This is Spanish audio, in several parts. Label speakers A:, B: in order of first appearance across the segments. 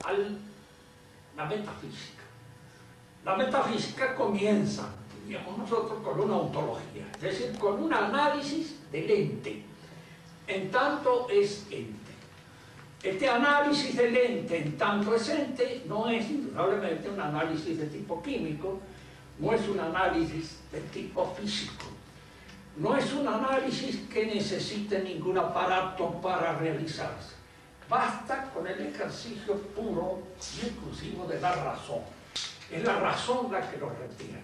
A: a la metafísica. La metafísica comienza, diríamos nosotros, con una ontología, es decir, con un análisis del ente, en tanto es ente. Este análisis del ente en tanto es ente no es indudablemente un análisis de tipo químico, no es un análisis de tipo físico, no es un análisis que necesite ningún aparato para realizarse. Basta con el ejercicio puro y exclusivo de la razón. Es la razón la que lo retiene.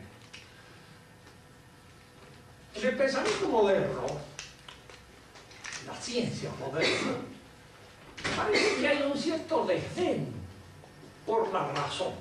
A: En el pensamiento moderno, la ciencia moderna, parece que hay un cierto desdén por la razón.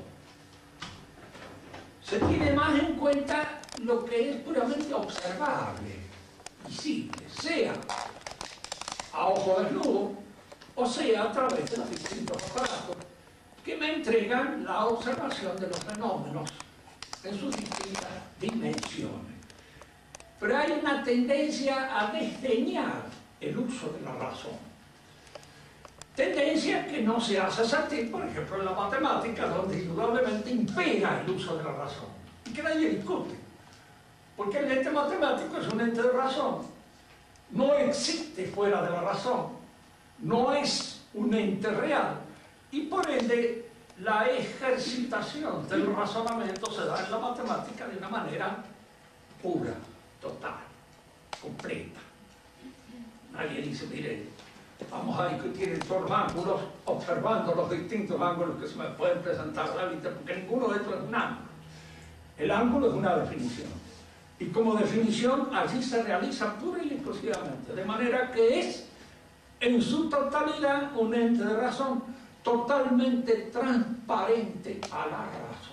A: Se tiene más en cuenta lo que es puramente observable, visible, sea a ojo desnudo o sea a través de los distintos aparatos que me entregan la observación de los fenómenos en sus distintas dimensiones. Pero hay una tendencia a desdeñar el uso de la razón. Tendencia que no se hace sentir, por ejemplo, en la matemática, donde indudablemente impera el uso de la razón, y que nadie discute, porque el ente matemático es un ente de razón, no existe fuera de la razón, no es un ente real, y por ende la ejercitación del razonamiento se da en la matemática de una manera pura, total, completa. Nadie dice, mire, vamos a discutir en todos los ángulos, observando los distintos ángulos que se me pueden presentar a la vista, porque ninguno de estos es un ángulo. El ángulo es una definición. Y como definición, allí se realiza pura y exclusivamente. De manera que es, en su totalidad, un ente de razón totalmente transparente a la razón.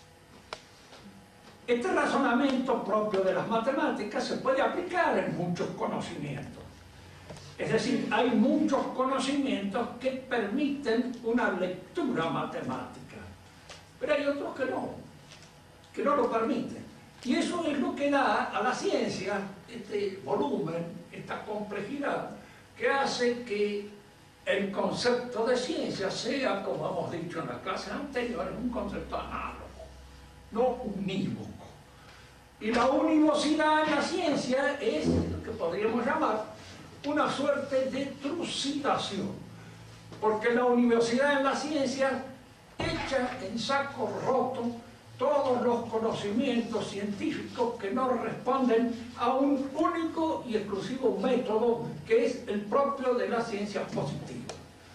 A: Este razonamiento propio de las matemáticas se puede aplicar en muchos conocimientos. Es decir, hay muchos conocimientos que permiten una lectura matemática, pero hay otros que no lo permiten. Y eso es lo que da a la ciencia este volumen, esta complejidad, que hace que el concepto de ciencia sea, como hemos dicho en las clases anteriores, un concepto análogo, no unívoco. Y la univocidad en la ciencia es lo que podríamos llamar una suerte de trucidación, porque la universidad en la ciencia echa en saco roto todos los conocimientos científicos que no responden a un único y exclusivo método que es el propio de la ciencia positiva.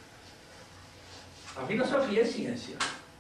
A: La filosofía es ciencia.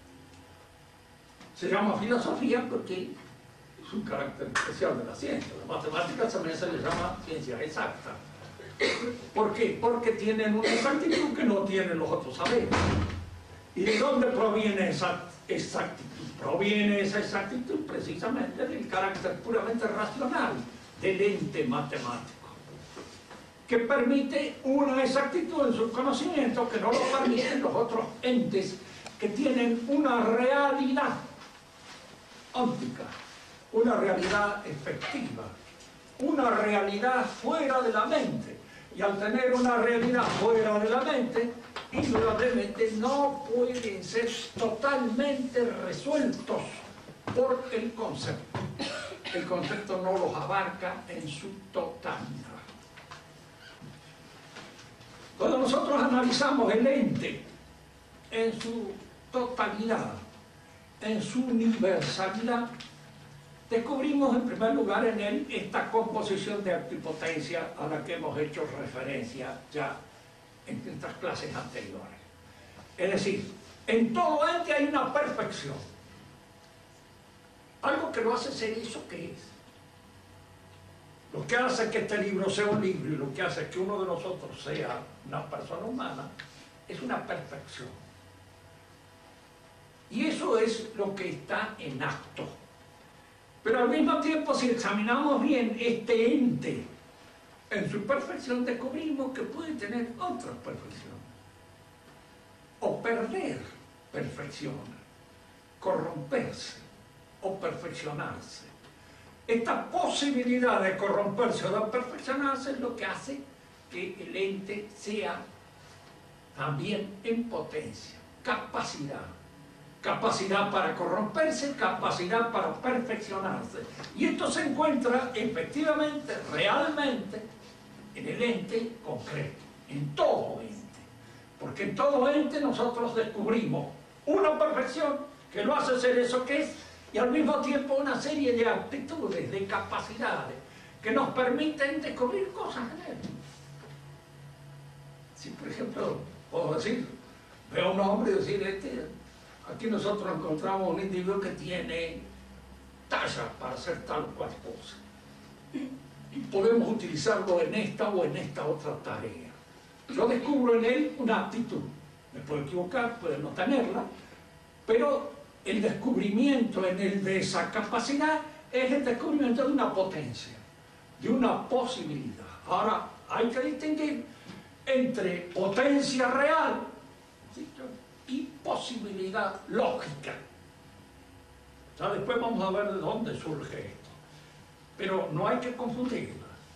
A: Se llama filosofía porque es un carácter especial de la ciencia. La matemática también se le llama ciencia exacta. ¿Por qué? Porque tienen una exactitud que no tienen los otros saberes. ¿Y de dónde proviene esa exactitud? Proviene esa exactitud precisamente del carácter puramente racional del ente matemático, que permite una exactitud en sus conocimientos que no lo permiten los otros entes que tienen una realidad óptica, una realidad efectiva, una realidad fuera de la mente. Y al tener una realidad fuera de la mente, indudablemente no pueden ser totalmente resueltos por el concepto. El concepto no los abarca en su totalidad. Cuando nosotros analizamos el ente en su totalidad, en su universalidad, descubrimos en primer lugar en él esta composición de actipotencia a la que hemos hecho referencia ya en estas clases anteriores. Es decir, en todo ente hay una perfección. Algo que lo hace ser eso que es. Lo que hace que este libro sea un libro y lo que hace que uno de nosotros sea una persona humana es una perfección. Y eso es lo que está en acto. Pero al mismo tiempo, si examinamos bien este ente en su perfección, descubrimos que puede tener otras perfecciones. O perder perfección, corromperse o perfeccionarse. Esta posibilidad de corromperse o de perfeccionarse es lo que hace que el ente sea también en potencia, capacidad. Capacidad para corromperse, capacidad para perfeccionarse. Y esto se encuentra efectivamente, realmente, en el ente concreto, en todo ente. Porque en todo ente nosotros descubrimos una perfección que lo hace ser eso que es, y al mismo tiempo una serie de aptitudes, de capacidades, que nos permiten descubrir cosas en él. Si, por ejemplo, puedo decir, veo a un hombre y decir, aquí nosotros encontramos un individuo que tiene talla para hacer tal o cual cosa. Podemos utilizarlo en esta o en esta otra tarea. Yo descubro en él una aptitud. Me puedo equivocar, puedo no tenerla, pero el descubrimiento en él de esa capacidad es el descubrimiento de una potencia, de una posibilidad. Ahora, hay que distinguir entre potencia real, ¿sí?, y posibilidad lógica. Ya después vamos a ver de dónde surge esto. Pero no hay que confundirla.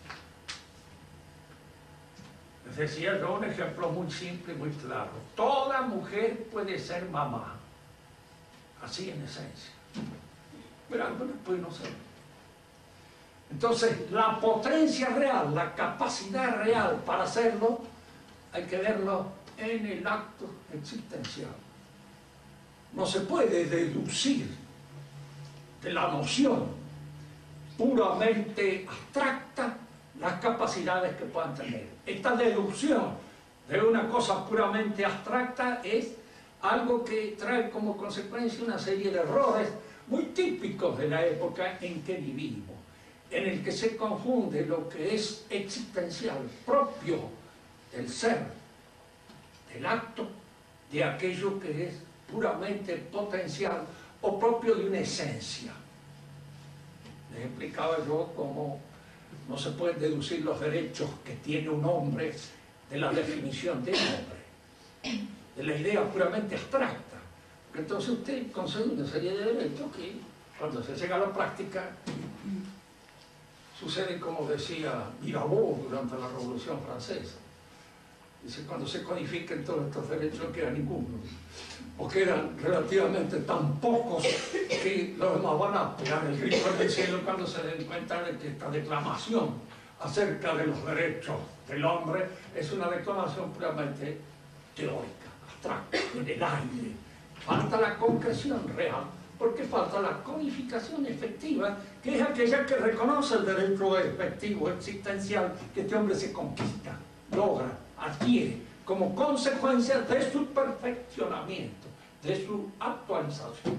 A: Les decía yo un ejemplo muy simple y muy claro. Toda mujer puede ser mamá. Así en esencia. Pero algunas pueden no ser. Entonces, la potencia real, la capacidad real para hacerlo, hay que verlo en el acto existencial. No se puede deducir de la noción puramente abstracta las capacidades que puedan tener. Esta deducción de una cosa puramente abstracta es algo que trae como consecuencia una serie de errores muy típicos de la época en que vivimos, en el que se confunde lo que es existencial, propio del ser, del acto, de aquello que es puramente potencial o propio de una esencia. Les explicaba yo cómo no se pueden deducir los derechos que tiene un hombre de la definición de hombre, de la idea puramente abstracta. Porque entonces usted concede una serie de derechos que, cuando se llega a la práctica, sucede como decía Mirabeau durante la Revolución Francesa. Dice, cuando se codifiquen todos estos derechos no queda ninguno, o quedan relativamente tan pocos que los demás van a pegar el grito del cielo cuando se den cuenta de que esta declamación acerca de los derechos del hombre es una declamación puramente teórica, abstracta, en el aire. Falta la concreción real, porque falta la codificación efectiva, que es aquella que reconoce el derecho efectivo, existencial, que este hombre se conquista, logra, adquiere, como consecuencia de su perfeccionamiento, de su actualización.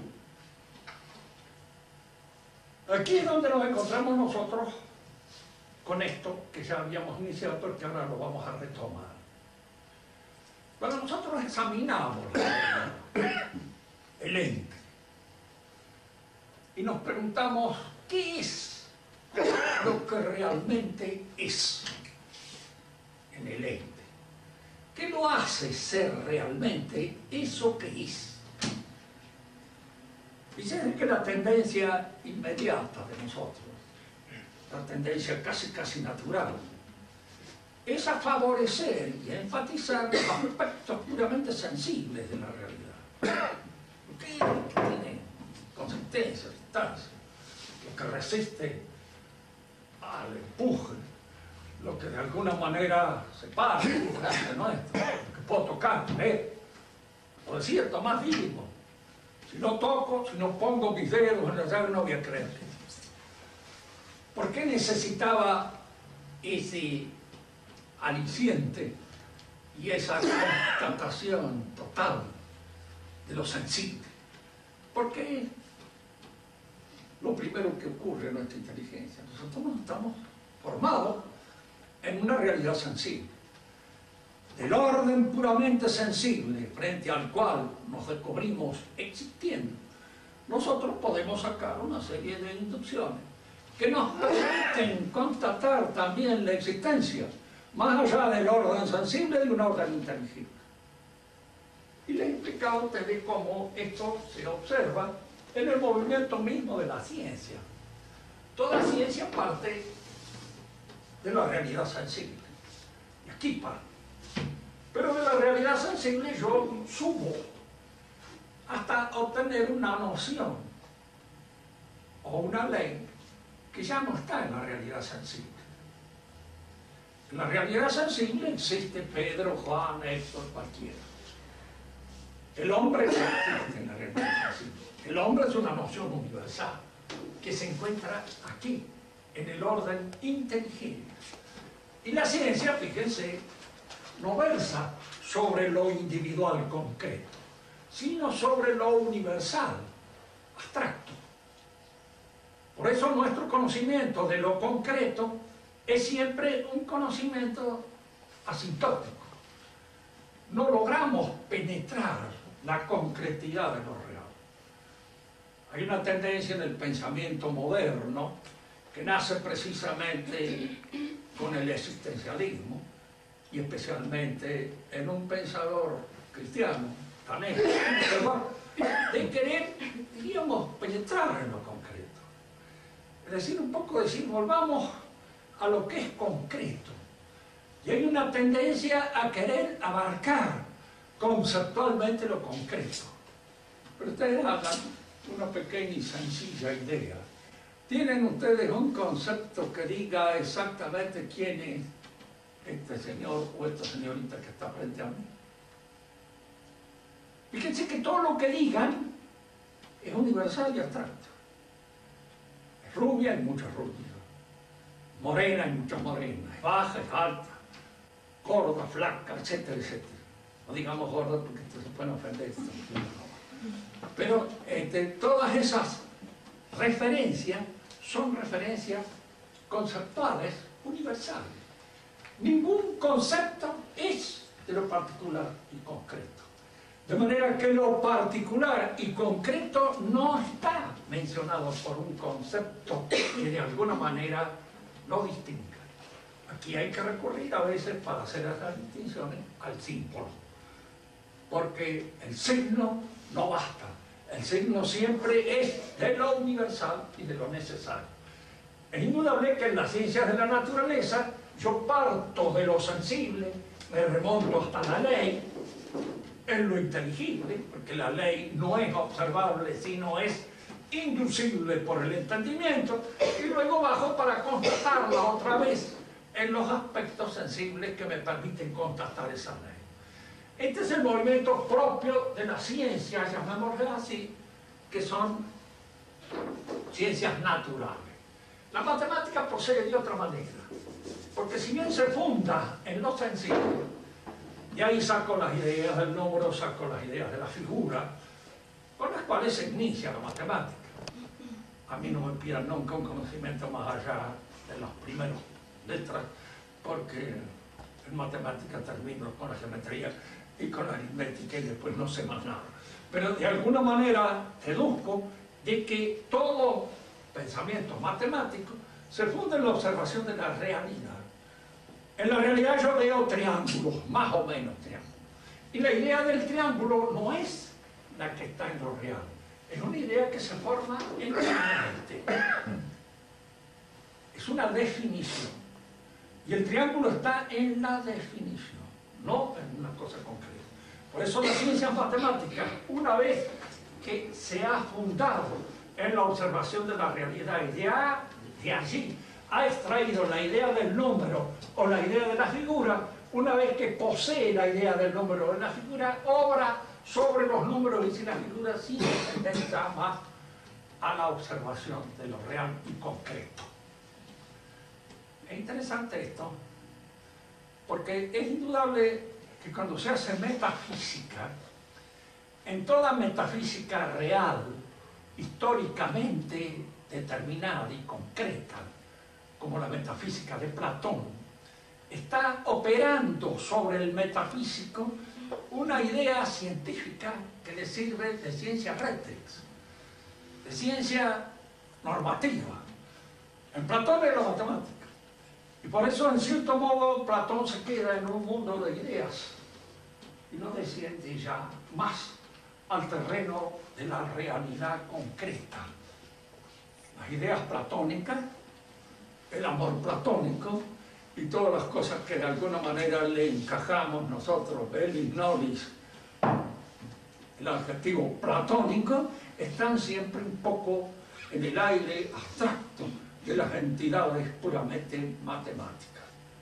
A: Aquí es donde nos encontramos nosotros con esto que ya habíamos iniciado, porque ahora lo vamos a retomar. Cuando nosotros examinamos el ente y nos preguntamos qué es lo que realmente es en el ente, ¿qué lo hace ser realmente eso que es? Fíjense que la tendencia inmediata de nosotros, la tendencia casi natural, es a favorecer y a enfatizar los aspectos puramente sensibles de la realidad. ¿Qué es lo que tiene consistencia, distancia? Lo que resiste al empuje, lo que de alguna manera separa de nuestro, lo que puedo tocar, ver, o decir, más mínimo. Si no toco, si no pongo mis dedos en la llave, no voy a creer. ¿Por qué necesitaba ese aliciente y esa constatación total de lo sensible? Porque lo primero que ocurre en nuestra inteligencia, nosotros no estamos formados en una realidad sensible, del orden puramente sensible frente al cual nos descubrimos existiendo. Nosotros podemos sacar una serie de inducciones que nos permiten constatar también la existencia, más allá del orden sensible, de un orden inteligible. Y les he explicado a ustedes cómo esto se observa en el movimiento mismo de la ciencia. Toda ciencia parte de la realidad sensible. Y aquí parte. Pero de la realidad sensible yo sumo hasta obtener una noción o una ley que ya no está en la realidad sensible. En la realidad sensible existe Pedro, Juan, Héctor, cualquiera. El hombre no existe en la realidad sensible. El hombre es una noción universal que se encuentra aquí, en el orden inteligible. Y la ciencia, fíjense, no versa sobre lo individual concreto, sino sobre lo universal, abstracto. Por eso nuestro conocimiento de lo concreto es siempre un conocimiento asintótico. No logramos penetrar la concretidad de lo real. Hay una tendencia en el pensamiento moderno que nace precisamente con el existencialismo y especialmente en un pensador cristiano, Tanés, de querer, diríamos, penetrar en lo concreto. Es decir, un poco decir, volvamos a lo que es concreto. Y hay una tendencia a querer abarcar conceptualmente lo concreto. Pero ustedes hagan una pequeña y sencilla idea. ¿Tienen ustedes un concepto que diga exactamente quién es este señor o esta señorita que está frente a mí? Fíjense que todo lo que digan es universal y abstracto. Es rubia, hay muchas rubias. Morena, hay muchas morenas. Es baja, es alta. Gorda, flaca, etcétera, etcétera. No digamos gorda porque se pueden ofender. Pero todas esas referencias son referencias conceptuales universales. Ningún concepto es de lo particular y concreto. De manera que lo particular y concreto no está mencionado por un concepto que de alguna manera lo distinga. Aquí hay que recurrir a veces para hacer esas distinciones al símbolo. Porque el signo no basta. El signo siempre es de lo universal y de lo necesario. Es indudable que en las ciencias de la naturaleza yo parto de lo sensible, me remonto hasta la ley, en lo inteligible, porque la ley no es observable, sino es inducible por el entendimiento, y luego bajo para constatarla otra vez en los aspectos sensibles que me permiten constatar esa ley. Este es el movimiento propio de las ciencias, llamémosle así, que son ciencias naturales. La matemática procede de otra manera, porque si bien se funda en lo sensible, y ahí saco las ideas del número, saco las ideas de la figura, con las cuales se inicia la matemática. A mí no me pidan nunca un conocimiento más allá de las primeras letras, porque en matemática termino con la geometría y con la aritmética y después no sé más nada. Pero de alguna manera deduzco de que todo pensamiento matemático se funda en la observación de la realidad. En la realidad yo veo triángulos, más o menos triángulos. Y la idea del triángulo no es la que está en lo real, es una idea que se forma en la mente. Es una definición. Y el triángulo está en la definición, no en una cosa concreta. Por eso las ciencias matemáticas, una vez que se ha fundado en la observación de la realidad y de allí ha extraído la idea del número o la idea de la figura, una vez que posee la idea del número o de la figura, obra sobre los números y sin la figura sin tendencia más a la observación de lo real y concreto. Es interesante esto, porque es indudable que cuando se hace metafísica, en toda metafísica real, históricamente determinada y concreta, como la metafísica de Platón, está operando sobre el metafísico una idea científica que le sirve de ciencia rétex, de ciencia normativa. En Platón es la matemática. Y por eso, en cierto modo, Platón se queda en un mundo de ideas y no desciende ya más al terreno de la realidad concreta. Las ideas platónicas, el amor platónico y todas las cosas que de alguna manera le encajamos nosotros, Belis Nolis, el adjetivo platónico, están siempre un poco en el aire abstracto de las entidades puramente matemáticas.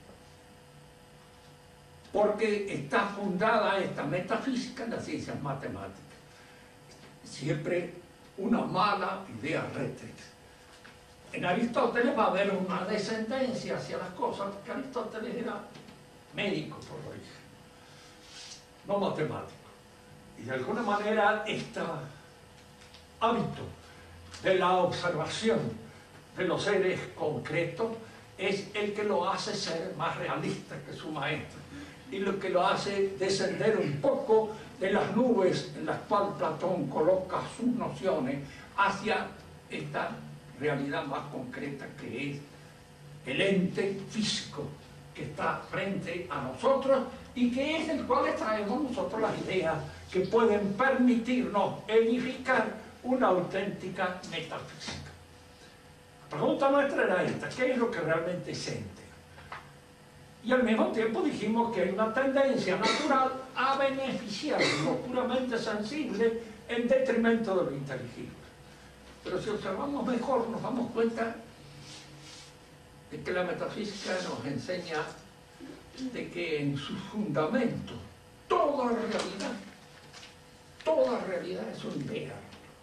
A: Porque está fundada esta metafísica en las ciencias matemáticas. Siempre una mala idea rétrix. En Aristóteles va a haber una descendencia hacia las cosas, porque Aristóteles era médico por origen, no matemático. Y de alguna manera este hábito de la observación de los seres concretos es el que lo hace ser más realista que su maestro y lo que lo hace descender un poco de las nubes en las cuales Platón coloca sus nociones hacia esta realidad más concreta que es el ente físico que está frente a nosotros y que es del cual extraemos nosotros las ideas que pueden permitirnos edificar una auténtica metafísica. La pregunta nuestra era esta: ¿qué es lo que realmente siente? Y al mismo tiempo dijimos que hay una tendencia natural a beneficiar lo puramente sensible en detrimento de lo inteligible. Pero si observamos mejor nos damos cuenta de que la metafísica nos enseña de que en su fundamento toda realidad es una idea.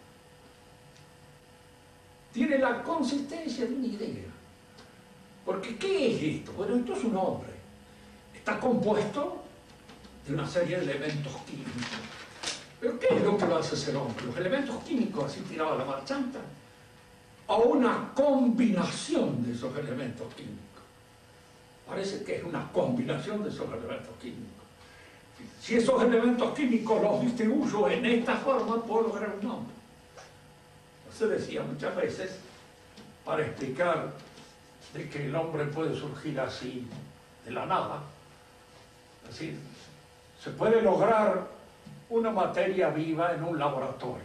A: Tiene la consistencia de una idea. Porque ¿qué es esto? Bueno, esto es un hombre. Está compuesto de una serie de elementos químicos. ¿Pero qué es lo que lo hace ser hombre? ¿Los elementos químicos así tirados a la marchanta? ¿O una combinación de esos elementos químicos? Parece que es una combinación de esos elementos químicos. Si esos elementos químicos los distribuyo en esta forma, puedo lograr un nombre. Se decía muchas veces, para explicar de que el hombre puede surgir así de la nada, es decir, se puede lograr una materia viva en un laboratorio.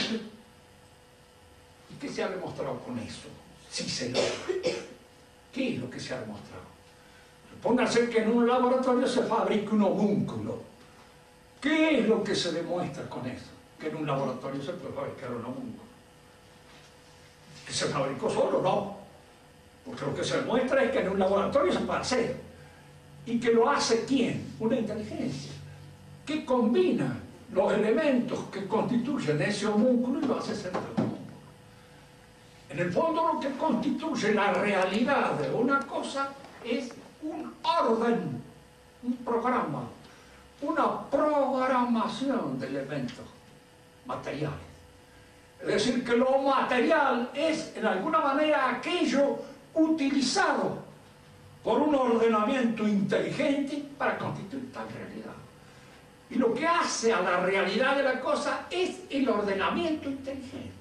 A: ¿Y qué se ha demostrado con eso? Si se logra. ¿Qué es lo que se ha demostrado? Póngase que en un laboratorio se fabrica un homúnculo. ¿Qué es lo que se demuestra con eso? Que en un laboratorio se puede fabricar un homúnculo. ¿Que se fabricó solo? No. Porque lo que se demuestra es que en un laboratorio se puede hacer. ¿Y que lo hace quién? Una inteligencia que combina los elementos que constituyen ese homúnculo y lo hace ser un homúnculo. En el fondo lo que constituye la realidad de una cosa es un orden, un programa, una programación de elementos materiales. Es decir, que lo material es en alguna manera aquello utilizado por un ordenamiento inteligente para constituir tal realidad. Y lo que hace a la realidad de la cosa es el ordenamiento inteligente.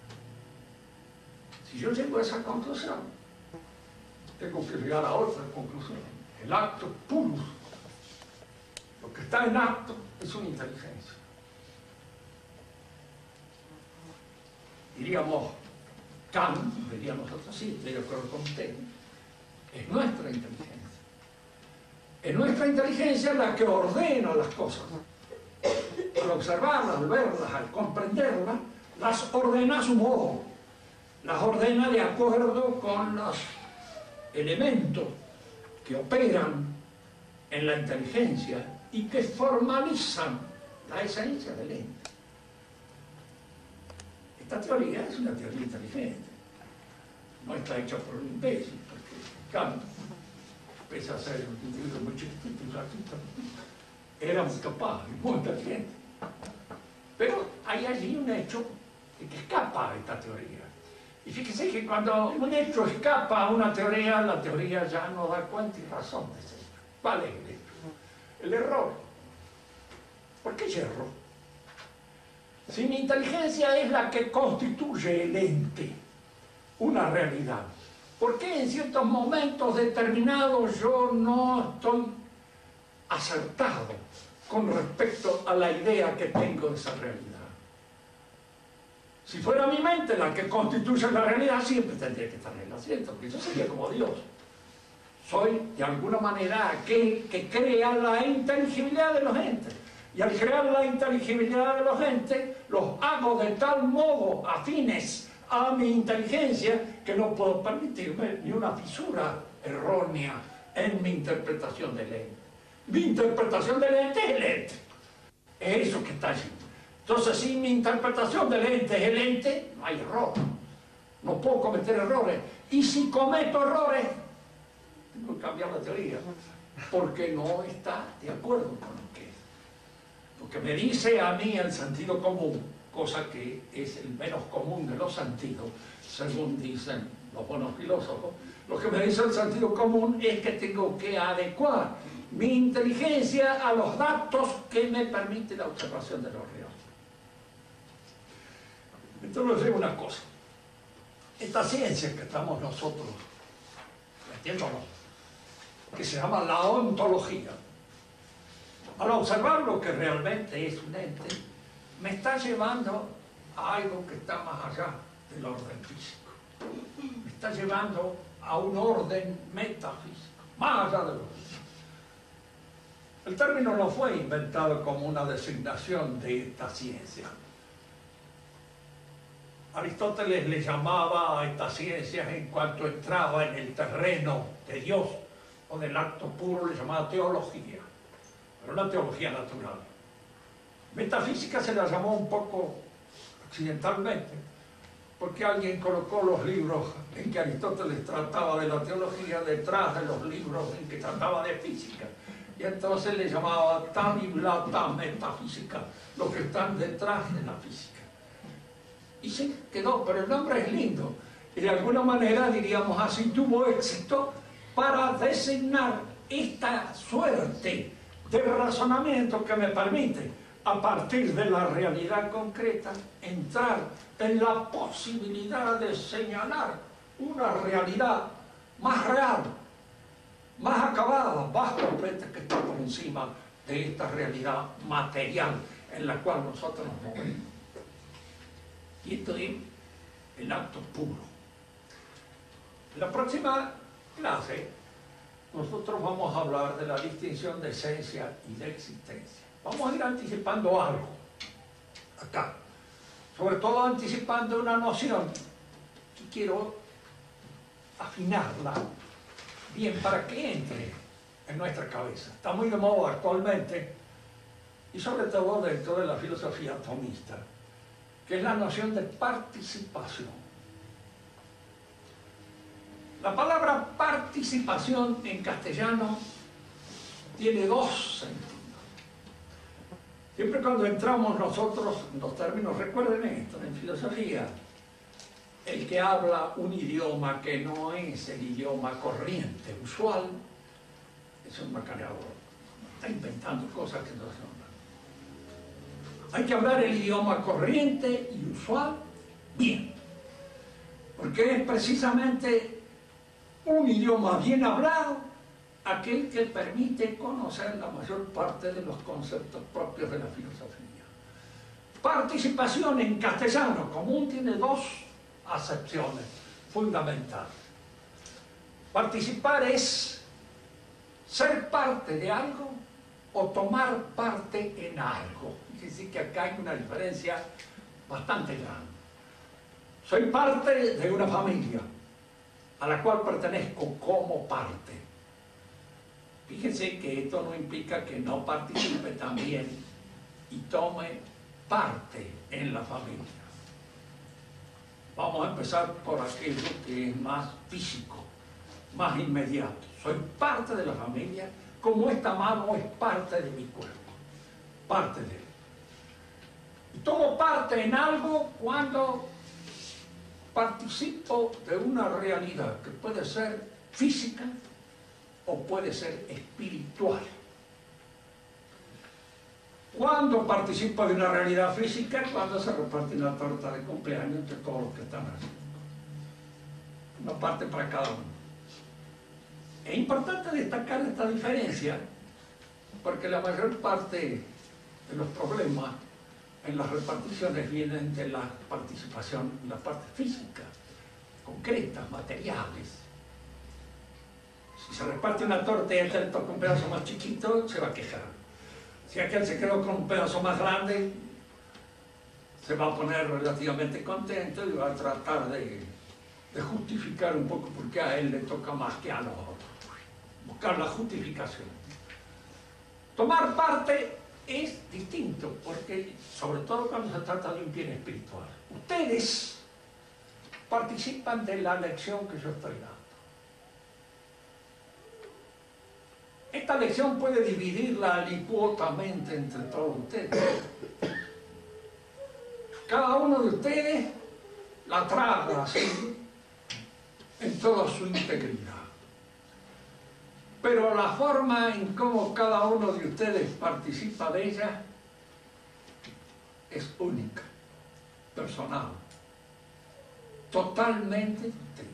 A: Si yo llego a esa conclusión, tengo que llegar a otra conclusión. El acto puro, lo que está en acto, es una inteligencia. Diríamos, Kant, diríamos nosotros sí, estoy de acuerdo con usted, es nuestra inteligencia. Es nuestra inteligencia la que ordena las cosas. Al observarlas, al verlas, al comprenderlas, las ordena a su modo. Las ordena de acuerdo con los elementos que operan en la inteligencia y que formalizan la esencia del ente. Esta teoría es una teoría inteligente. No está hecha por un imbécil, porque Kant, pese a ser un individuo muy chiquitito, era muy capaz y muy inteligente. Pero hay allí un hecho que escapa a esta teoría. Y fíjese que cuando un hecho escapa a una teoría, la teoría ya no da cuenta y razón de ese hecho. ¿Cuál es el hecho? El error. ¿Por qué es error? Si mi inteligencia es la que constituye el ente, una realidad, ¿por qué en ciertos momentos determinados yo no estoy acertado con respecto a la idea que tengo de esa realidad? Si fuera mi mente la que constituye la realidad, siempre tendría que estar en el acierto, porque yo sería como Dios. Soy, de alguna manera, aquel que crea la inteligibilidad de los entes. Y al crear la inteligibilidad de los entes, los hago de tal modo afines a mi inteligencia que no puedo permitirme ni una fisura errónea en mi interpretación del ente. Mi interpretación del ente es el ente. Es eso que está allí. Entonces, si mi interpretación del ente es el ente, no hay error. No puedo cometer errores. Y si cometo errores, tengo que cambiar la teoría, porque no está de acuerdo con lo que es. Porque me dice a mí el sentido común, cosa que es el menos común de los sentidos, según dicen los buenos filósofos. Lo que me dice el sentido común es que tengo que adecuar mi inteligencia a los datos que me permite la observación de lo real. Entonces les digo una cosa. Esta ciencia que estamos nosotros metiéndonos, que se llama la ontología, al observar lo que realmente es un ente, me está llevando a algo que está más allá del orden físico. Me está llevando a un orden metafísico, más allá de lo físico. El término no fue inventado como una designación de esta ciencia. Aristóteles le llamaba a estas ciencias en cuanto entraba en el terreno de Dios o del acto puro, le llamaba teología, pero una teología natural. Metafísica se la llamó un poco accidentalmente, porque alguien colocó los libros en que Aristóteles trataba de la teología detrás de los libros en que trataba de física. Y entonces le llamaba tamiblata metafísica, los que están detrás de la física. Y se quedó, pero el nombre es lindo. Y de alguna manera, diríamos así, tuvo éxito para designar esta suerte de razonamiento que me permite, a partir de la realidad concreta, entrar en la posibilidad de señalar una realidad más real, más acabada, más completa, que está por encima de esta realidad material en la cual nosotros nos movemos. Y esto es el acto puro. En la próxima clase nosotros vamos a hablar de la distinción de esencia y de existencia. Vamos a ir anticipando algo acá, sobre todo anticipando una noción que quiero afinarla bien para que entre en nuestra cabeza. Está muy de moda actualmente, y sobre todo dentro de la filosofía atomista, que es la noción de participación. La palabra participación en castellano tiene dos sentidos. Siempre cuando entramos nosotros en los términos, recuerden esto, en filosofía, el que habla un idioma que no es el idioma corriente, usual, es un macaneador, está inventando cosas que no son. Hay que hablar el idioma corriente y usual bien, porque es precisamente un idioma bien hablado aquel que permite conocer la mayor parte de los conceptos propios de la filosofía. Participación en castellano común tiene dos acepciones fundamentales. Participar es ser parte de algo o tomar parte en algo. Es decir, que acá hay una diferencia bastante grande. Soy parte de una familia a la cual pertenezco como parte. Fíjense que esto no implica que no participe también y tome parte en la familia. Vamos a empezar por aquello que es más físico, más inmediato. Soy parte de la familia, como esta mano es parte de mi cuerpo, parte de él. Y tomo parte en algo cuando participo de una realidad que puede ser física o puede ser espiritual. Cuando participo de una realidad física, cuando se reparte una torta de cumpleaños entre todos los que están haciendo. Una parte para cada uno. Es importante destacar esta diferencia, porque la mayor parte de los problemas en las reparticiones vienen de la participación en la parte física, concretas, materiales. Si se reparte una torta y entra un pedazo más chiquito, se va a quejar. Si aquel se quedó con un pedazo más grande, se va a poner relativamente contento y va a tratar de justificar un poco por qué a él le toca más que a los otros. Buscar la justificación. Tomar parte es distinto, porque sobre todo cuando se trata de un bien espiritual. Ustedes participan de la lección que yo estoy dando. Esta lección puede dividirla alicuotamente entre todos ustedes. Cada uno de ustedes la traga así, en toda su integridad. Pero la forma en cómo cada uno de ustedes participa de ella es única, personal, totalmente de ustedes.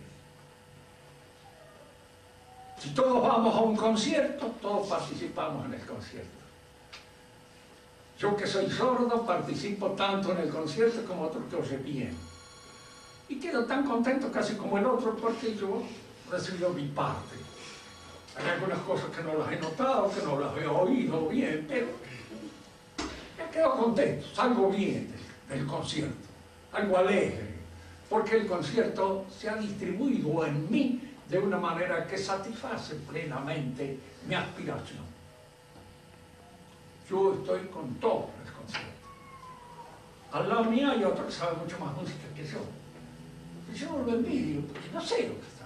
A: Si todos vamos a un concierto, todos participamos en el concierto. Yo que soy sordo participo tanto en el concierto como otro que oye bien. Y quedo tan contento casi como el otro porque yo recibo mi parte. Hay algunas cosas que no las he notado, que no las he oído bien, pero me quedo contento, salgo bien del concierto, algo alegre, porque el concierto se ha distribuido en mí de una manera que satisface plenamente mi aspiración. Yo estoy con todo en el concierto. Al lado mío hay otro que sabe mucho más música que yo. Y yo lo envidio, porque no sé lo que está.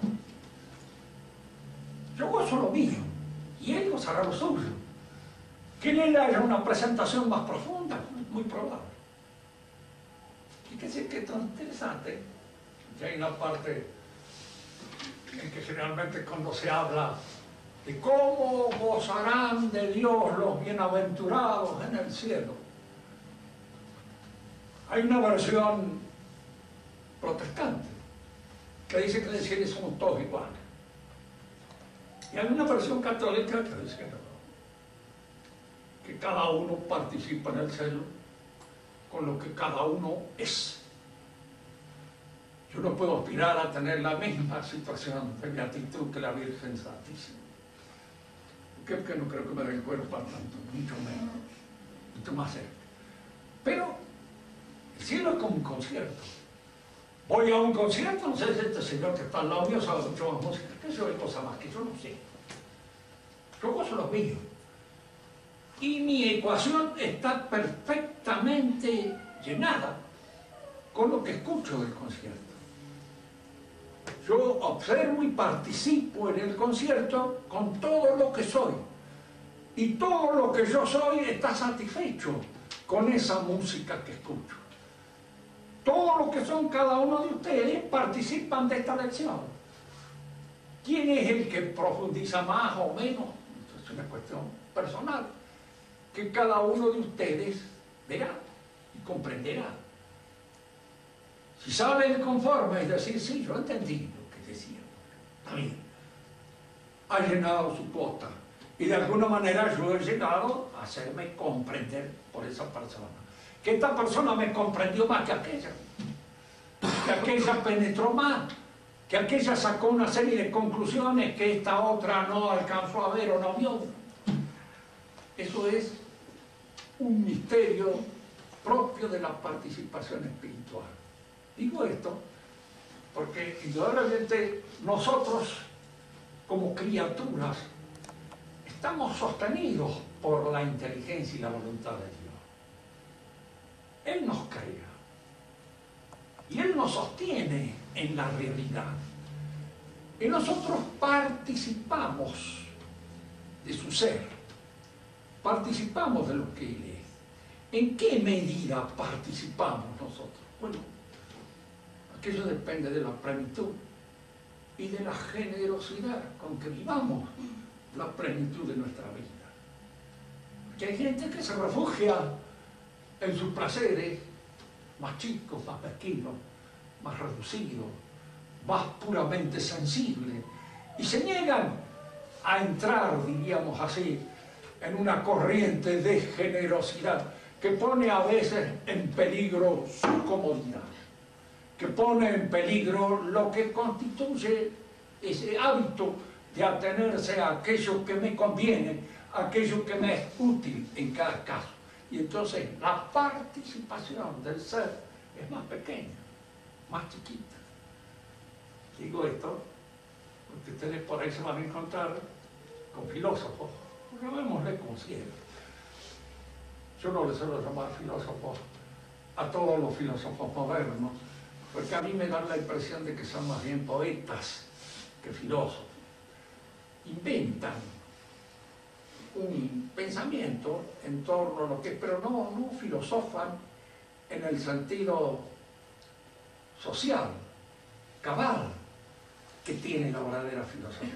A: Yo gozo lo mío, y él gozará lo suyo. Que en él haya una presentación más profunda, muy probable. Fíjense que es tan interesante, que hay una parte en que generalmente cuando se habla de cómo gozarán de Dios los bienaventurados en el cielo, hay una versión protestante que dice que en el cielo somos todos iguales. Y hay una versión católica que dice que cada uno participa en el cielo con lo que cada uno es. Yo no puedo aspirar a tener la misma situación de beatitud que la Virgen Santísima. Porque no creo que me den cuero para tanto, mucho menos, mucho más cerca. Pero el cielo es como un concierto. Voy a un concierto, no sé si este señor que está al lado mío sabe mucho más música, que eso es cosa más que yo no sé. Yo gozo lo mío. Y mi ecuación está perfectamente llenada con lo que escucho del concierto. Yo observo y participo en el concierto con todo lo que soy. Y todo lo que yo soy está satisfecho con esa música que escucho. Todo lo que son cada uno de ustedes participan de esta lección. ¿Quién es el que profundiza más o menos? Es una cuestión personal que cada uno de ustedes verá y comprenderá. Si salen conformes, es decir, sí, yo entendí lo que decía, está bien, ha llenado su cuota y de alguna manera yo he llegado a hacerme comprender por esa persona. Que esta persona me comprendió más que aquella penetró más, que aquella sacó una serie de conclusiones que esta otra no alcanzó a ver o no vio. Eso es un misterio propio de la participación espiritual. Digo esto porque indudablemente nosotros como criaturas estamos sostenidos por la inteligencia y la voluntad de Dios. Él nos crea y Él nos sostiene en la realidad. Y nosotros participamos de su ser, participamos de lo que Él es. ¿En qué medida participamos nosotros? Bueno, aquello depende de la plenitud y de la generosidad con que vivamos la plenitud de nuestra vida. Porque hay gente que se refugia en sus placeres más chicos, más mezquinos, más reducidos, más puramente sensibles, y se niegan a entrar, diríamos así, en una corriente de generosidad que pone a veces en peligro su comodidad, que pone en peligro lo que constituye ese hábito de atenerse a aquello que me conviene, aquello que me es útil en cada caso. Y entonces la participación del ser es más pequeña, más chiquita. Digo esto porque ustedes por ahí se van a encontrar con filósofos, llamémosle como ciegos. Yo no les suelo llamar filósofos a todos los filósofos modernos, porque a mí me da la impresión de que son más bien poetas que filósofos. Inventan un pensamiento en torno a lo que es, pero no filosofan en el sentido social, cabal, que tiene la verdadera filosofía.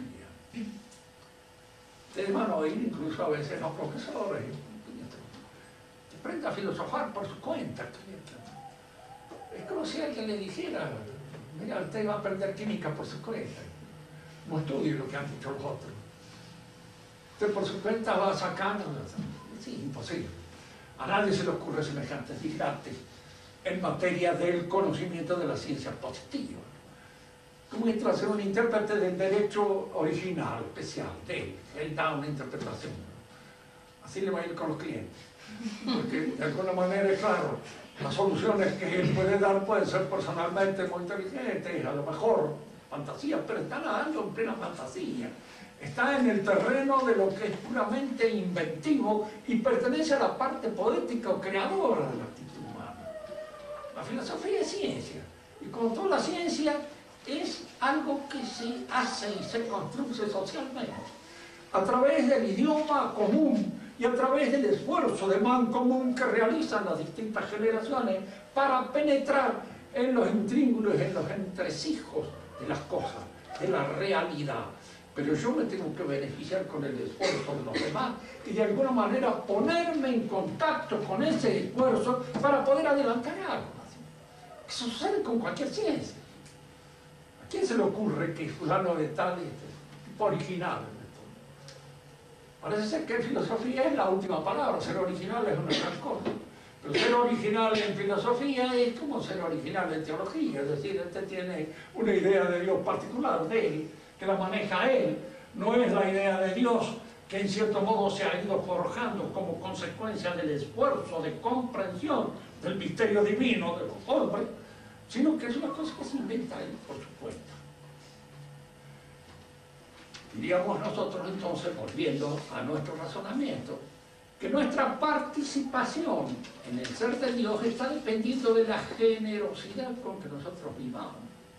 A: Ustedes van a oír incluso a veces los profesores, aprenda a filosofar por su cuenta. Es como si alguien le dijera, mira, usted va a aprender química por su cuenta. No estudie lo que han dicho los otros. Usted por su cuenta va sacando. Sí, imposible. A nadie se le ocurre semejante disparate en materia del conocimiento de la ciencia positiva. Como esto va a ser un intérprete del derecho original, especial, de él. Él da una interpretación. Así le va a ir con los clientes. Porque de alguna manera, claro, las soluciones que él puede dar pueden ser personalmente muy inteligentes, a lo mejor fantasía, pero está nadando en plena fantasía. Está en el terreno de lo que es puramente inventivo y pertenece a la parte poética o creadora de la actitud humana. La filosofía es ciencia, y como toda la ciencia es algo que se hace y se construye socialmente a través del idioma común y a través del esfuerzo de mancomun que realizan las distintas generaciones para penetrar en los intríngulos, en los entresijos de las cosas, de la realidad. Pero yo me tengo que beneficiar con el esfuerzo de los demás y de alguna manera ponerme en contacto con ese esfuerzo para poder adelantar algo. Eso sucede con cualquier ciencia. ¿A quién se le ocurre que fulano de tal es tipo original? Parece ser que filosofía es la última palabra, ser original es una gran cosa. Pero ser original en filosofía es como ser original en teología, es decir, este tiene una idea de Dios particular de él, que la maneja él, no es la idea de Dios que en cierto modo se ha ido forjando como consecuencia del esfuerzo de comprensión del misterio divino de los hombres, sino que es una cosa que se inventa él por su cuenta. Diríamos nosotros entonces, volviendo a nuestro razonamiento, que nuestra participación en el ser de Dios está dependiendo de la generosidad con que nosotros vivamos.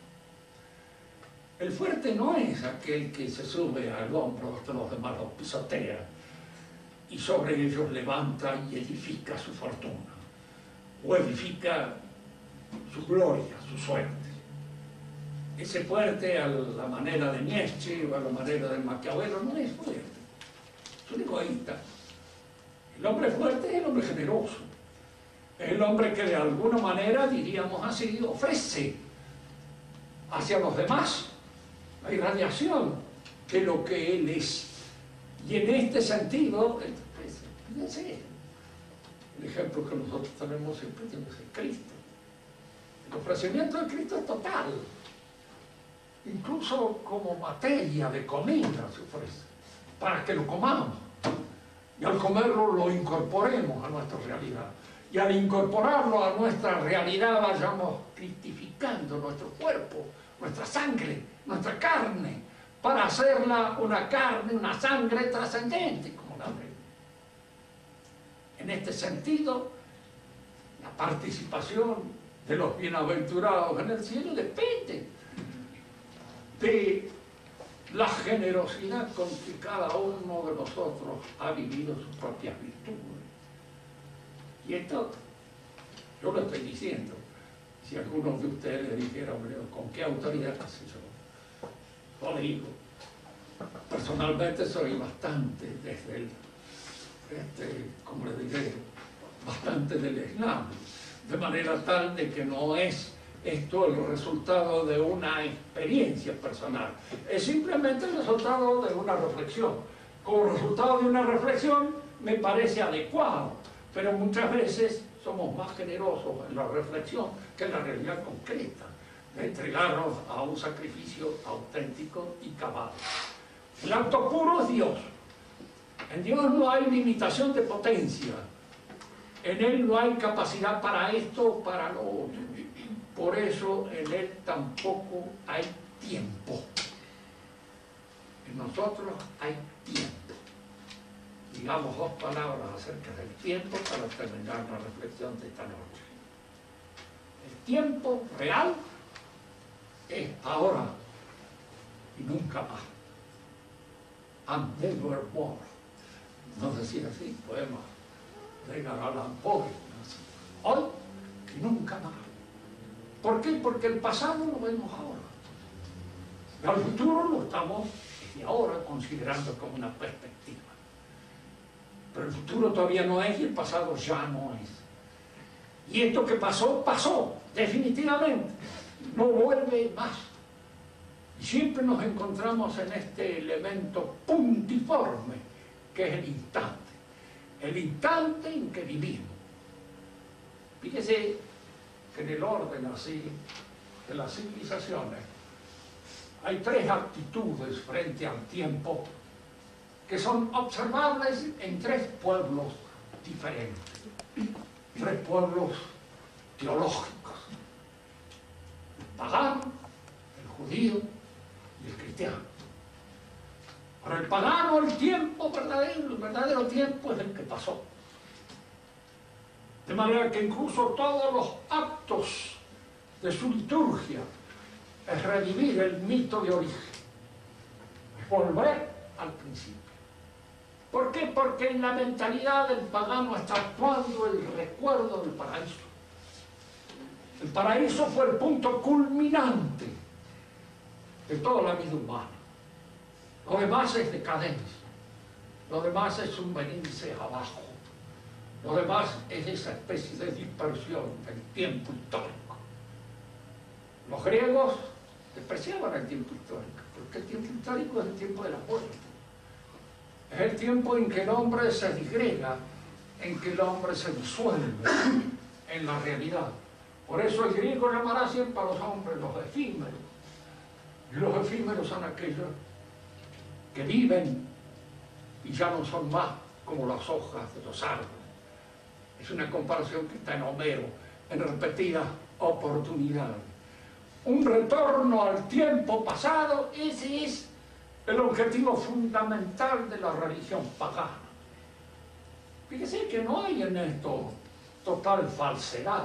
A: El fuerte no es aquel que se sube al hombro de los demás, los pisotea y sobre ellos levanta y edifica su fortuna o edifica su gloria, su suerte. Ese fuerte a la manera de Nietzsche o a la manera de Maquiavelo no es fuerte, es un egoísta. El hombre fuerte es el hombre generoso, es el hombre que de alguna manera, diríamos así, ofrece hacia los demás la irradiación de lo que él es. Y en este sentido, fíjense, el ejemplo que nosotros tenemos siempre es Cristo. El ofrecimiento de Cristo es total. Incluso como materia de comida se ofrece, para que lo comamos. Y al comerlo lo incorporemos a nuestra realidad. Y al incorporarlo a nuestra realidad vayamos cristificando nuestro cuerpo, nuestra sangre, nuestra carne, para hacerla una carne, una sangre trascendente, como la ve. En este sentido, la participación de los bienaventurados en el cielo depende de la generosidad con que cada uno de nosotros ha vivido sus propias virtudes. Y esto, yo lo estoy diciendo. Si alguno de ustedes le dijera, hombre, ¿con qué autoridad hace yo? Lo digo. Personalmente soy bastante desde el, como le diré, bastante del Islam, de manera tal de que no es esto el resultado de una experiencia personal, es simplemente el resultado de una reflexión. Como resultado de una reflexión me parece adecuado, pero muchas veces somos más generosos en la reflexión que en la realidad concreta, de entregarnos a un sacrificio auténtico y cabal. El acto puro es Dios. En Dios no hay limitación de potencia. En Él no hay capacidad para esto o para lo otro. Por eso en Él tampoco hay tiempo. En nosotros hay tiempo. Digamos dos palabras acerca del tiempo para terminar la reflexión de esta noche. El tiempo real es ahora y nunca más. And nevermore. No decía así, poema de Edgar Allan Poe. Hoy y nunca más. ¿Por qué? Porque el pasado lo vemos ahora. El futuro lo estamos desde ahora considerando como una perspectiva. Pero el futuro todavía no es y el pasado ya no es. Y esto que pasó, pasó, definitivamente. No vuelve más. Y siempre nos encontramos en este elemento puntiforme, que es el instante. El instante en que vivimos. Fíjese que en el orden así de las civilizaciones hay tres actitudes frente al tiempo que son observables en tres pueblos diferentes. Tres pueblos teológicos. El pagano, el judío y el cristiano. Para el pagano el tiempo verdadero, el verdadero tiempo es el que pasó. De manera que incluso todos los actos de su liturgia es revivir el mito de origen, es volver al principio. ¿Por qué? Porque en la mentalidad del pagano está actuando el recuerdo del paraíso. El paraíso fue el punto culminante de toda la vida humana. Lo demás es decadencia, lo demás es un venirse abajo. Lo demás es esa especie de dispersión del tiempo histórico. Los griegos despreciaban el tiempo histórico, porque el tiempo histórico es el tiempo de la muerte. Es el tiempo en que el hombre se disgrega, en que el hombre se disuelve en la realidad. Por eso el griego llamará siempre a los hombres los efímeros. Y los efímeros son aquellos que viven y ya no son más como las hojas de los árboles. Es una comparación que está en Homero, en repetidas oportunidades. Un retorno al tiempo pasado, ese es el objetivo fundamental de la religión pagana. Fíjese que no hay en esto total falsedad.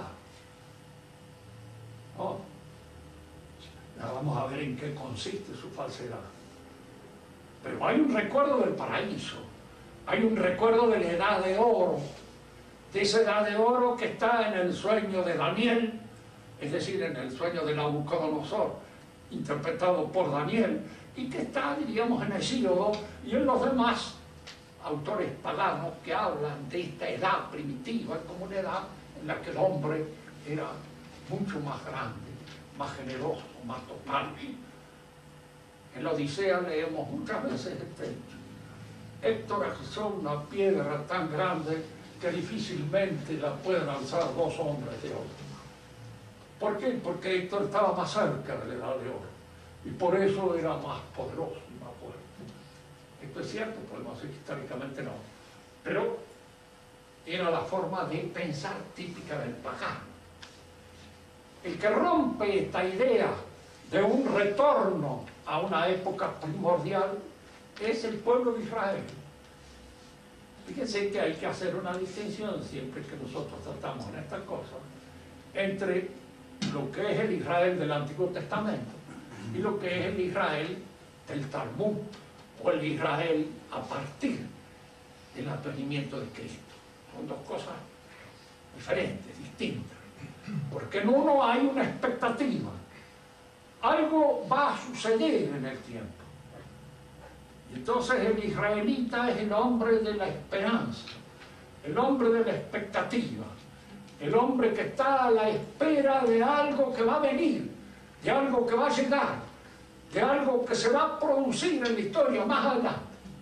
A: ¿No? Ya vamos a ver en qué consiste su falsedad. Pero hay un recuerdo del paraíso, hay un recuerdo de la edad de oro, de esa edad de oro que está en el sueño de Daniel, es decir, en el sueño de Nabucodonosor, interpretado por Daniel, y que está, diríamos, en Hesíodo y en los demás autores paganos que hablan de esta edad primitiva como una edad en la que el hombre era mucho más grande, más generoso, más total. En la Odisea leemos muchas veces este hecho. Héctor agizó una piedra tan grande que difícilmente la pueden alzar dos hombres de oro. ¿Por qué? Porque Héctor estaba más cerca de la edad de oro y por eso era más poderoso y más fuerte. Esto es cierto, podemos decir que históricamente no, pero era la forma de pensar típica del pagano. El que rompe esta idea de un retorno a una época primordial es el pueblo de Israel. Fíjense que hay que hacer una distinción siempre que nosotros tratamos en estas cosas entre lo que es el Israel del Antiguo Testamento y lo que es el Israel del Talmud o el Israel a partir del advenimiento de Cristo. Son dos cosas diferentes, distintas, porque en uno hay una expectativa, algo va a suceder en el tiempo. Y entonces el israelita es el hombre de la esperanza, el hombre de la expectativa, el hombre que está a la espera de algo que va a venir, de algo que va a llegar, de algo que se va a producir en la historia más adelante.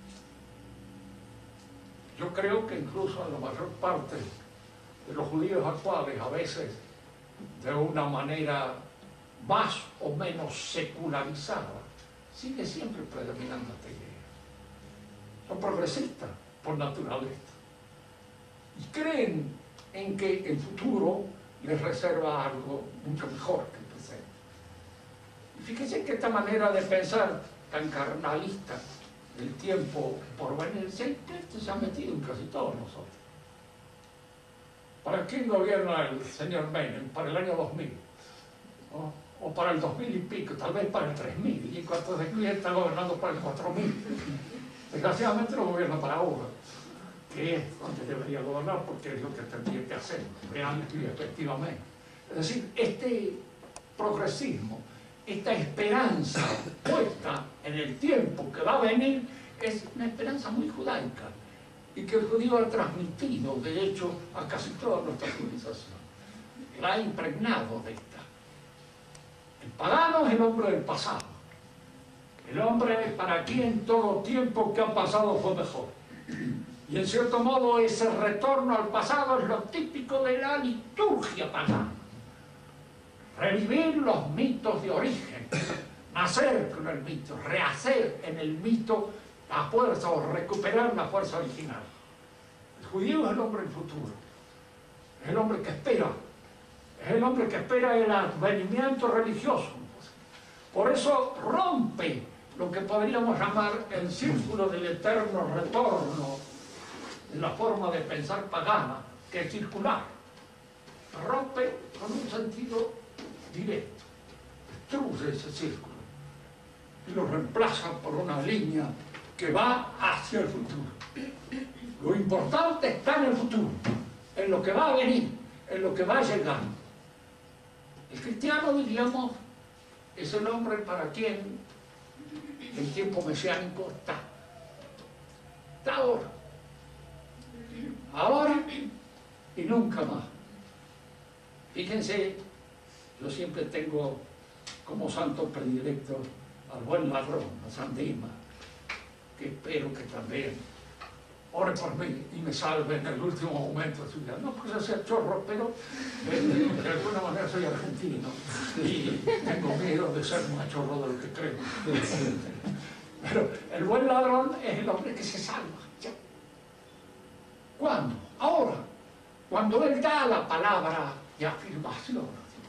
A: Yo creo que incluso en la mayor parte de los judíos actuales, a veces de una manera más o menos secularizada, sigue siempre predominando esta idea. Son progresistas, por naturaleza. Y creen en que el futuro les reserva algo mucho mejor que el presente. Y fíjense que esta manera de pensar tan carnalista del tiempo por venir se ha metido en casi todos nosotros. ¿Para quién gobierna el señor Menem? Para el año 2000, ¿no? O para el 2000 y pico, tal vez para el 3000, y en cuanto se cuide está gobernando para el 4000. Desgraciadamente no gobierna para ahora, que es donde debería gobernar, porque es lo que tendría que hacer, realmente y efectivamente. Es decir, este progresismo, esta esperanza puesta en el tiempo que va a venir, es una esperanza muy judaica, y que el judío ha transmitido, de hecho, a casi toda nuestra civilización. La ha impregnado de esta. El pagano es el hombre del pasado. El hombre para quien todo tiempo que ha pasado fue mejor. Y en cierto modo ese retorno al pasado es lo típico de la liturgia pagana. Revivir los mitos de origen, nacer con el mito, rehacer en el mito la fuerza o recuperar la fuerza original. El judío es el hombre del futuro, es el hombre que espera, es el hombre que espera el advenimiento religioso. Por eso rompe lo que podríamos llamar el círculo del eterno retorno de la forma de pensar pagana, que es circular. Rompe con un sentido directo, destruye ese círculo y lo reemplaza por una línea que va hacia el futuro. Lo importante está en el futuro, en lo que va a venir, en lo que va a llegar. El cristiano, diríamos, es el hombre para quien el tiempo mesiánico está. Está ahora. Ahora y nunca más. Fíjense, yo siempre tengo como santo predilecto al buen ladrón, a San Dimas, que espero que también ore por mí y me salve en el último momento de su vida. No porque sea chorro, pero de alguna manera soy argentino y tengo miedo de ser más chorro de lo que creo. Pero el buen ladrón es el hombre que se salva. ¿Ya? ¿Cuándo? Ahora, cuando él da la palabra de afirmación.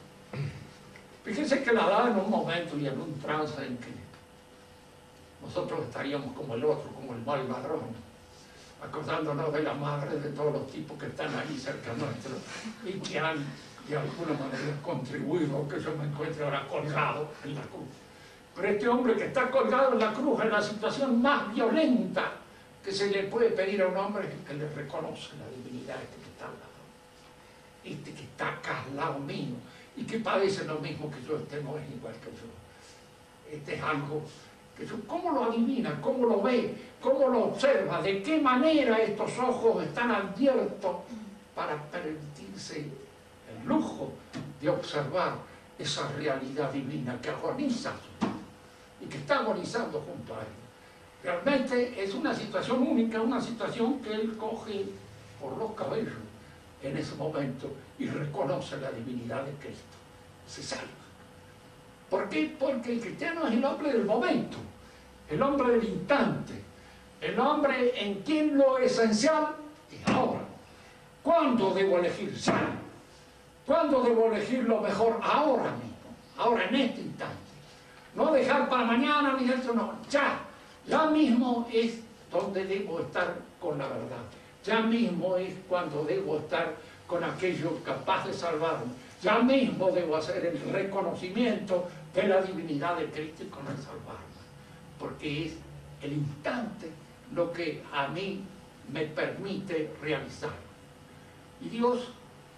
A: Fíjense que la da en un momento y en un trance en que nosotros estaríamos como el otro, como el mal ladrón, acordándonos de la madre de todos los tipos que están ahí cerca nuestro y que han de alguna manera contribuido a que yo me encuentre ahora colgado en la cruz. Pero este hombre que está colgado en la cruz es la situación más violenta que se le puede pedir a un hombre que le reconoce la divinidad este que está al lado, este que está acá al lado mío y que padece lo mismo que yo, este no es igual que yo. Este es algo que yo, ¿cómo lo adivina? ¿Cómo lo ve? ¿Cómo lo observa? ¿De qué manera estos ojos están abiertos para permitirse el lujo de observar esa realidad divina que agoniza y que está agonizando junto a él? Realmente es una situación única, una situación que él coge por los cabellos en ese momento y reconoce la divinidad de Cristo. Se salva. ¿Por qué? Porque el cristiano es el hombre del momento, el hombre del instante, el hombre en quien lo esencial es ahora. ¿Cuándo debo elegir? Ya. ¿Cuándo debo elegir lo mejor? Ahora mismo, ahora en este instante. No dejar para mañana ni dentro, no, ya. Ya mismo es donde debo estar con la verdad. Ya mismo es cuando debo estar con aquello capaz de salvarme. Ya mismo debo hacer el reconocimiento de la divinidad de Cristo y con el salvarme. Porque es el instante lo que a mí me permite realizar. Y Dios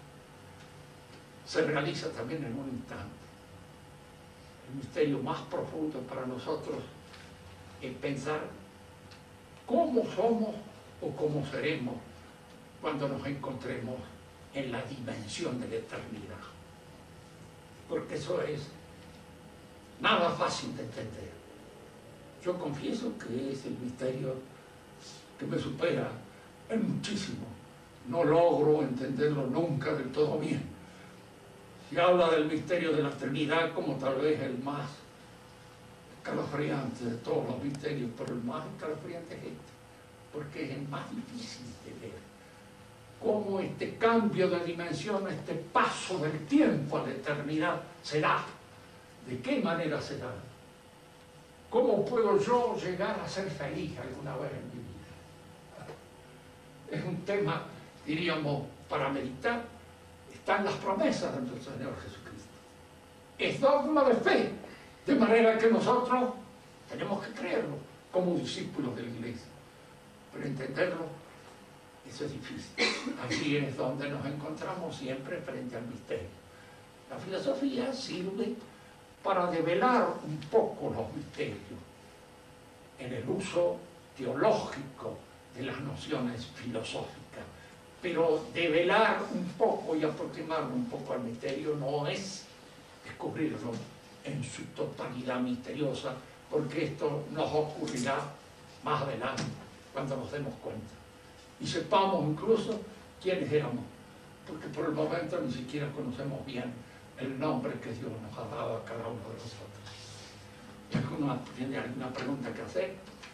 A: se realiza también en un instante. El misterio más profundo para nosotros es pensar cómo somos o cómo seremos cuando nos encontremos en la dimensión de la eternidad. Porque eso es nada fácil de entender. Yo confieso que es el misterio que me supera en muchísimo. No logro entenderlo nunca del todo bien. Se habla del misterio de la eternidad como tal vez el más escalofriante de todos los misterios, pero el más escalofriante es este. porque es el más difícil de ver. Cómo este cambio de dimensión, este paso del tiempo a la eternidad se da. ¿De qué manera se da? ¿Cómo puedo yo llegar a ser feliz alguna vez en mi vida? Es un tema, diríamos, para meditar. Están las promesas de nuestro Señor Jesucristo. Es dogma de fe, de manera que nosotros tenemos que creerlo como discípulos de la Iglesia. Pero entenderlo, eso es difícil. Allí es donde nos encontramos siempre frente al misterio. La filosofía sirve para develar un poco los misterios en el uso teológico de las nociones filosóficas. Pero develar un poco y aproximarlo un poco al misterio no es descubrirlo en su totalidad misteriosa, porque esto nos ocurrirá más adelante, cuando nos demos cuenta. Y sepamos incluso quiénes éramos, porque por el momento ni siquiera conocemos bien el nombre que Dios nos ha dado a cada uno de nosotros. ¿Y alguno tiene alguna pregunta que hacer?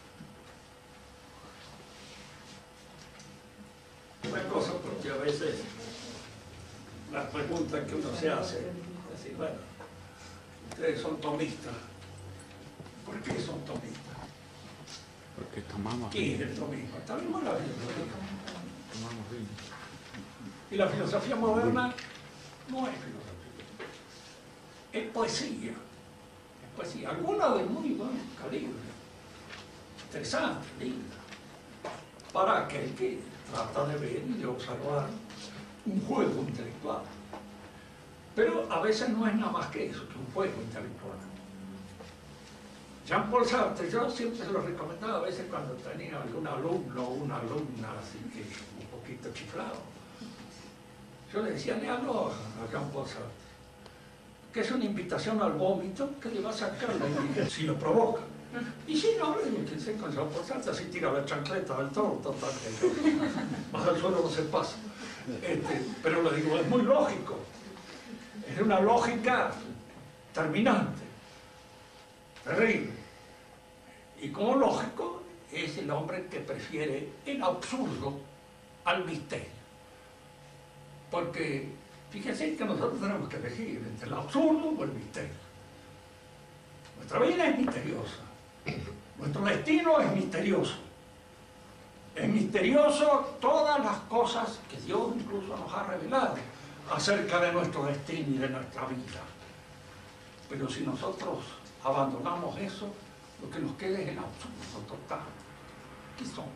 B: Una cosa, porque a veces las preguntas que uno se hace, es decir, bueno, ustedes son tomistas. ¿Por qué son tomistas?
C: Porque tomamos
B: ¿Qué es el tomismo? Está bien maravilloso.
C: tomamos vino.
B: Y la filosofía moderna no es filosofía, es poesía. Es poesía, alguna de muy buen calibre, interesante, linda, para aquel que trata de ver y de observar un juego intelectual. Pero a veces no es nada más que eso, que un juego intelectual. Jean-Paul Sartre, yo siempre se lo recomendaba a veces cuando tenía algún alumno o una alumna así que un poquito chiflado. Yo le decía, léalo a Jean-Paul Sartre, que es una invitación al vómito que le va a sacar si lo provoca. Y si no, le digo, que con Jean-Paul Sartre así tira la chancleta del toro, total, más al suelo no se pasa. Pero le digo, es muy lógico, es una lógica terminante, terrible. Y como lógico, es el hombre que prefiere el absurdo al misterio. Porque fíjense que nosotros tenemos que elegir entre el absurdo o el misterio. Nuestra vida es misteriosa, nuestro destino es misterioso. Es misterioso todas las cosas que Dios incluso nos ha revelado acerca de nuestro destino y de nuestra vida. Pero si nosotros abandonamos eso, lo que nos queda es el absurdo total. ¿Qué somos?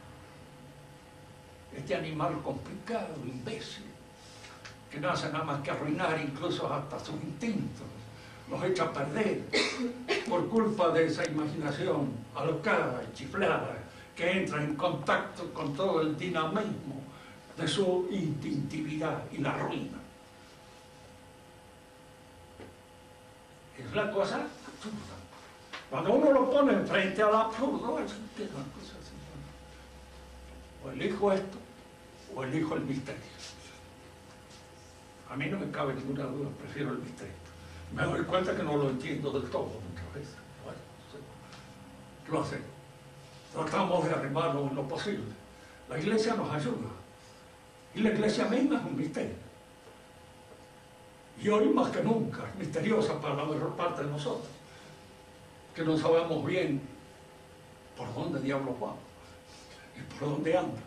B: Este animal complicado, imbécil, que no hace nada más que arruinar incluso hasta sus instintos, nos echa a perder por culpa de esa imaginación alocada y chiflada que entra en contacto con todo el dinamismo de su instintividad y la ruina. Es la cosa absurda. Cuando uno lo pone frente al absurdo, es una cosa así. O elijo esto, o elijo el misterio. A mí no me cabe ninguna duda, prefiero el misterio. Me doy cuenta que no lo entiendo del todo muchas veces. Bueno, sí. Lo hacemos. Tratamos de arrimarlo en lo posible. La Iglesia nos ayuda. Y la Iglesia misma es un misterio. Y hoy más que nunca es misteriosa para la mayor parte de nosotros, que no sabemos bien por dónde diablos vamos y por dónde anda.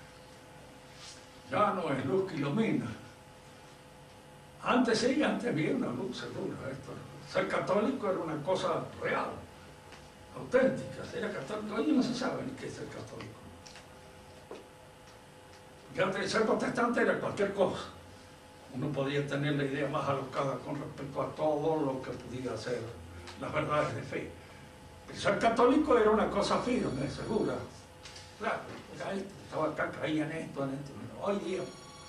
B: Ya no es luz que ilumina. Antes sí, antes había una luz segura. Ser católico era una cosa real, auténtica. Ser católico, hoy no se sabe ni qué es ser católico. Y antes de ser protestante era cualquier cosa. Uno podía tener la idea más alocada con respecto a todo lo que pudiera ser las verdades de fe. Pero ser católico era una cosa firme, segura. Claro, estaba acá, creía en esto, en esto. Hoy día.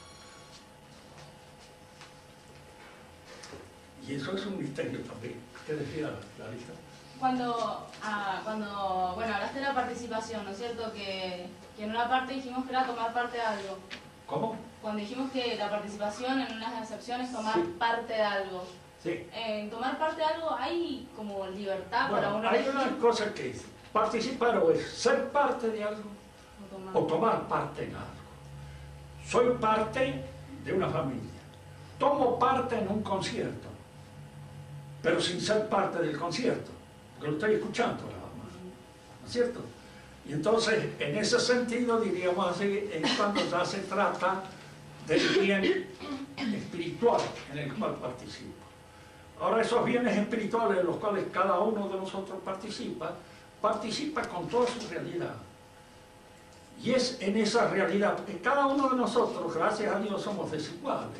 B: Y eso es un misterio también. ¿Qué decía Clarita?
D: Cuando bueno, hablaste de la participación, ¿no es cierto? Que en una parte dijimos que era tomar parte de algo.
A: ¿Cómo?
D: Cuando dijimos que la participación en unas acepciones es tomar parte de algo.
A: Sí.
D: En tomar parte de algo hay como libertad
A: Bueno,
D: para uno
A: hay
D: elegir.
A: una cosa que es participar o es ser parte de algo, o tomar parte en algo. Soy parte de una familia. Tomo parte en un concierto, pero sin ser parte del concierto, porque lo estoy escuchando nada más, ¿no es cierto? Y entonces, en ese sentido, diríamos así, es cuando ya se trata del bien espiritual en el cual participo. Ahora, esos bienes espirituales en los cuales cada uno de nosotros participa con toda su realidad. Y es en esa realidad, porque cada uno de nosotros, gracias a Dios, somos desiguales.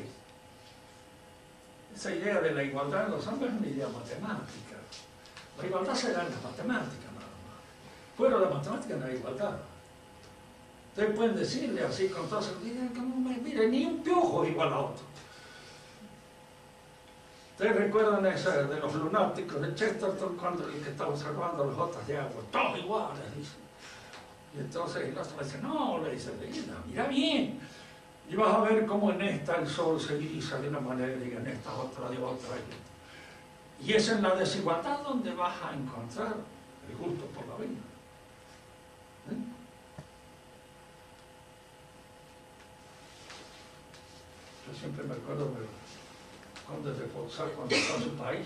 A: Esa idea de la igualdad de los hombres es una idea matemática. La igualdad se da en las matemáticas nada más. Fuera de la matemática no hay igualdad. Ustedes pueden decirle así con toda seguridad, mire, ni un piojo es igual a otro. Ustedes recuerdan esa de los lunáticos de Chesterton cuando el que está observando las gotas de agua, todos iguales, dice. Y entonces el otro le dice, no, le dice, mira bien. Y vas a ver cómo en esta el sol se divisa de una manera y en esta otra de otra. Y es en la desigualdad donde vas a encontrar el gusto por la vida. Yo siempre me acuerdo de Conde de Foxá cuando fue a su país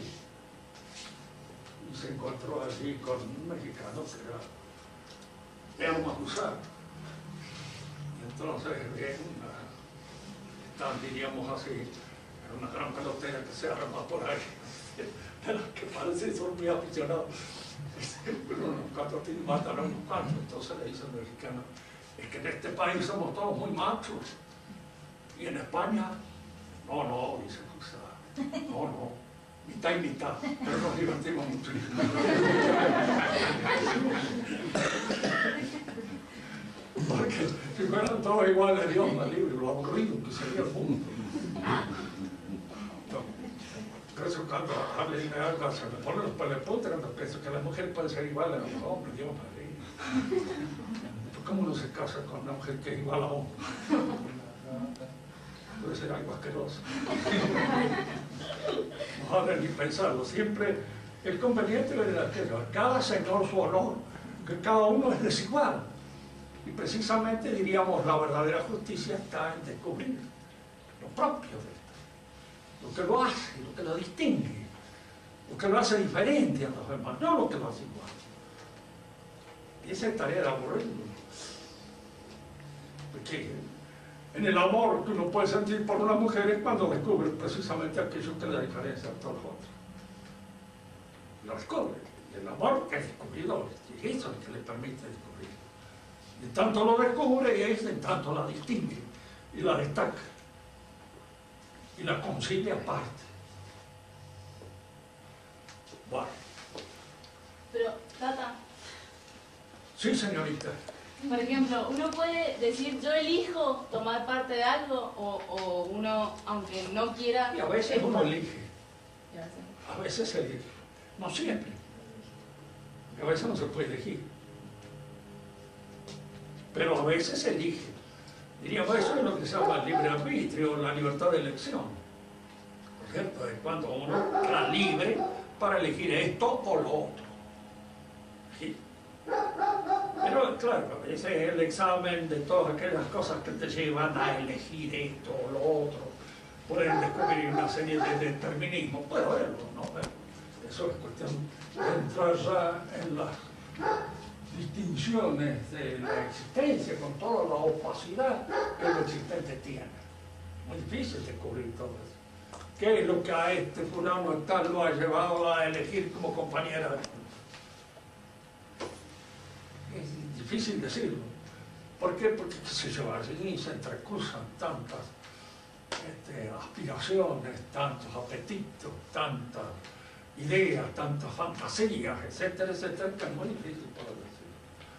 A: y se encontró allí con un mexicano que era un acusado. Y entonces diríamos así, una gran pelotera que se arma por ahí, de las que parece que son muy aficionados. Unos cuantos matan a unos cuantos, entonces le dice el mexicano, es que en este país somos todos muy machos, y en España, no, dice Foxá, no, mitad y mitad, pero nos divertimos muchísimo. Porque si fueran todos iguales, Dios me libre, lo aburrido que sería el mundo. Por eso cuando hablen de algo, se me ponen los pelos de punta cuando pienso que las mujeres pueden ser iguales a los hombres, Dios me libre. ¿Cómo uno se casa con una mujer que es igual a hombre? Puede ser algo asqueroso. No hagan ni pensarlo. Siempre el conveniente es que cada señor su honor, que cada uno es desigual. Y precisamente diríamos la verdadera justicia está en descubrir lo propio de esto, lo que lo hace, lo que lo distingue, lo que lo hace diferente a los demás, no lo que lo hace igual. Y esa es tarea de aburrirlo. Porque en el amor que uno puede sentir por una mujer es cuando descubre precisamente aquello que le diferencia a todos los otros. Lo descubre. Y el amor es descubridor, y eso es lo que le permite descubrir. Y en tanto lo descubre y en tanto la distingue y la destaca y la concibe aparte. Bueno.
D: Pero, Tata.
A: Sí, señorita.
D: Por ejemplo, uno puede decir, yo elijo tomar parte de algo, o uno, aunque no quiera...
A: Y a veces uno elige. A veces elige. No siempre. A veces no se puede elegir. Pero a veces elige. Diríamos, eso es lo que se llama el libre arbitrio, la libertad de elección. Por cierto, es cuando uno está libre para elegir esto o lo otro. Sí. Pero claro, ese es el examen de todas aquellas cosas que te llevan a elegir esto o lo otro. Pueden descubrir una serie de determinismos. Puede haberlo, ¿no? Eso es cuestión de entrar ya en las distinciones de la existencia con toda la opacidad que lo existente tiene. Muy difícil descubrir todo eso. ¿Qué es lo que a este fulano tal lo ha llevado a elegir como compañera de vida? Es difícil decirlo. ¿Por qué? Porque allí se entrecruzan tantas aspiraciones, tantos apetitos, tantas ideas, tantas fantasías, etcétera, etcétera, que es muy difícil poder decirlo.